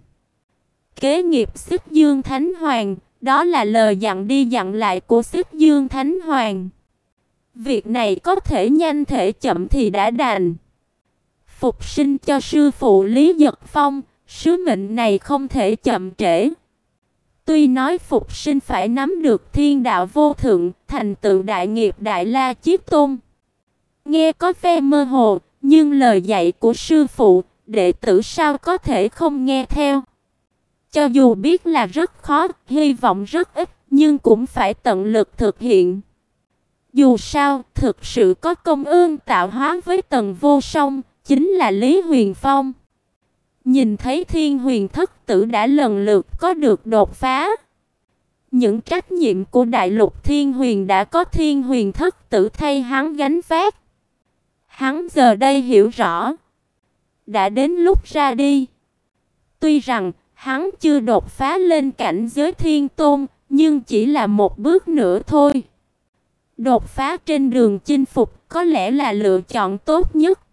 Kế nghiệp Xích Dương Thánh Hoàng, đó là lời dặn đi dặn lại của Xích Dương Thánh Hoàng. Việc này có thể nhanh thể chậm thì đã đành. Phục sinh cho sư phụ Lý Dật Phong, sứ mệnh này không thể chậm trễ. Tuy nói phục sinh phải nắm được thiên đạo vô thượng, thành tựu đại nghiệp Đại La Chiết Tôn. Nghe có vẻ mơ hồ, nhưng lời dạy của sư phụ, đệ tử sao có thể không nghe theo. Cho dù biết là rất khó, hy vọng rất ít, nhưng cũng phải tận lực thực hiện. Dù sao, thực sự có công ơn tạo hóa với Tần Vô Song, chính là Lý Huyền Phong. Nhìn thấy Thiên Huyền Thất Tử đã lần lượt có được đột phá. Những trách nhiệm của Đại Lục Thiên Huyền đã có Thiên Huyền Thất Tử thay hắn gánh vác. Hắn giờ đây hiểu rõ, đã đến lúc ra đi. Tuy rằng hắn chưa đột phá lên cảnh giới Thiên Tôn, nhưng chỉ là một bước nữa thôi. Đột phá trên đường chinh phục có lẽ là lựa chọn tốt nhất.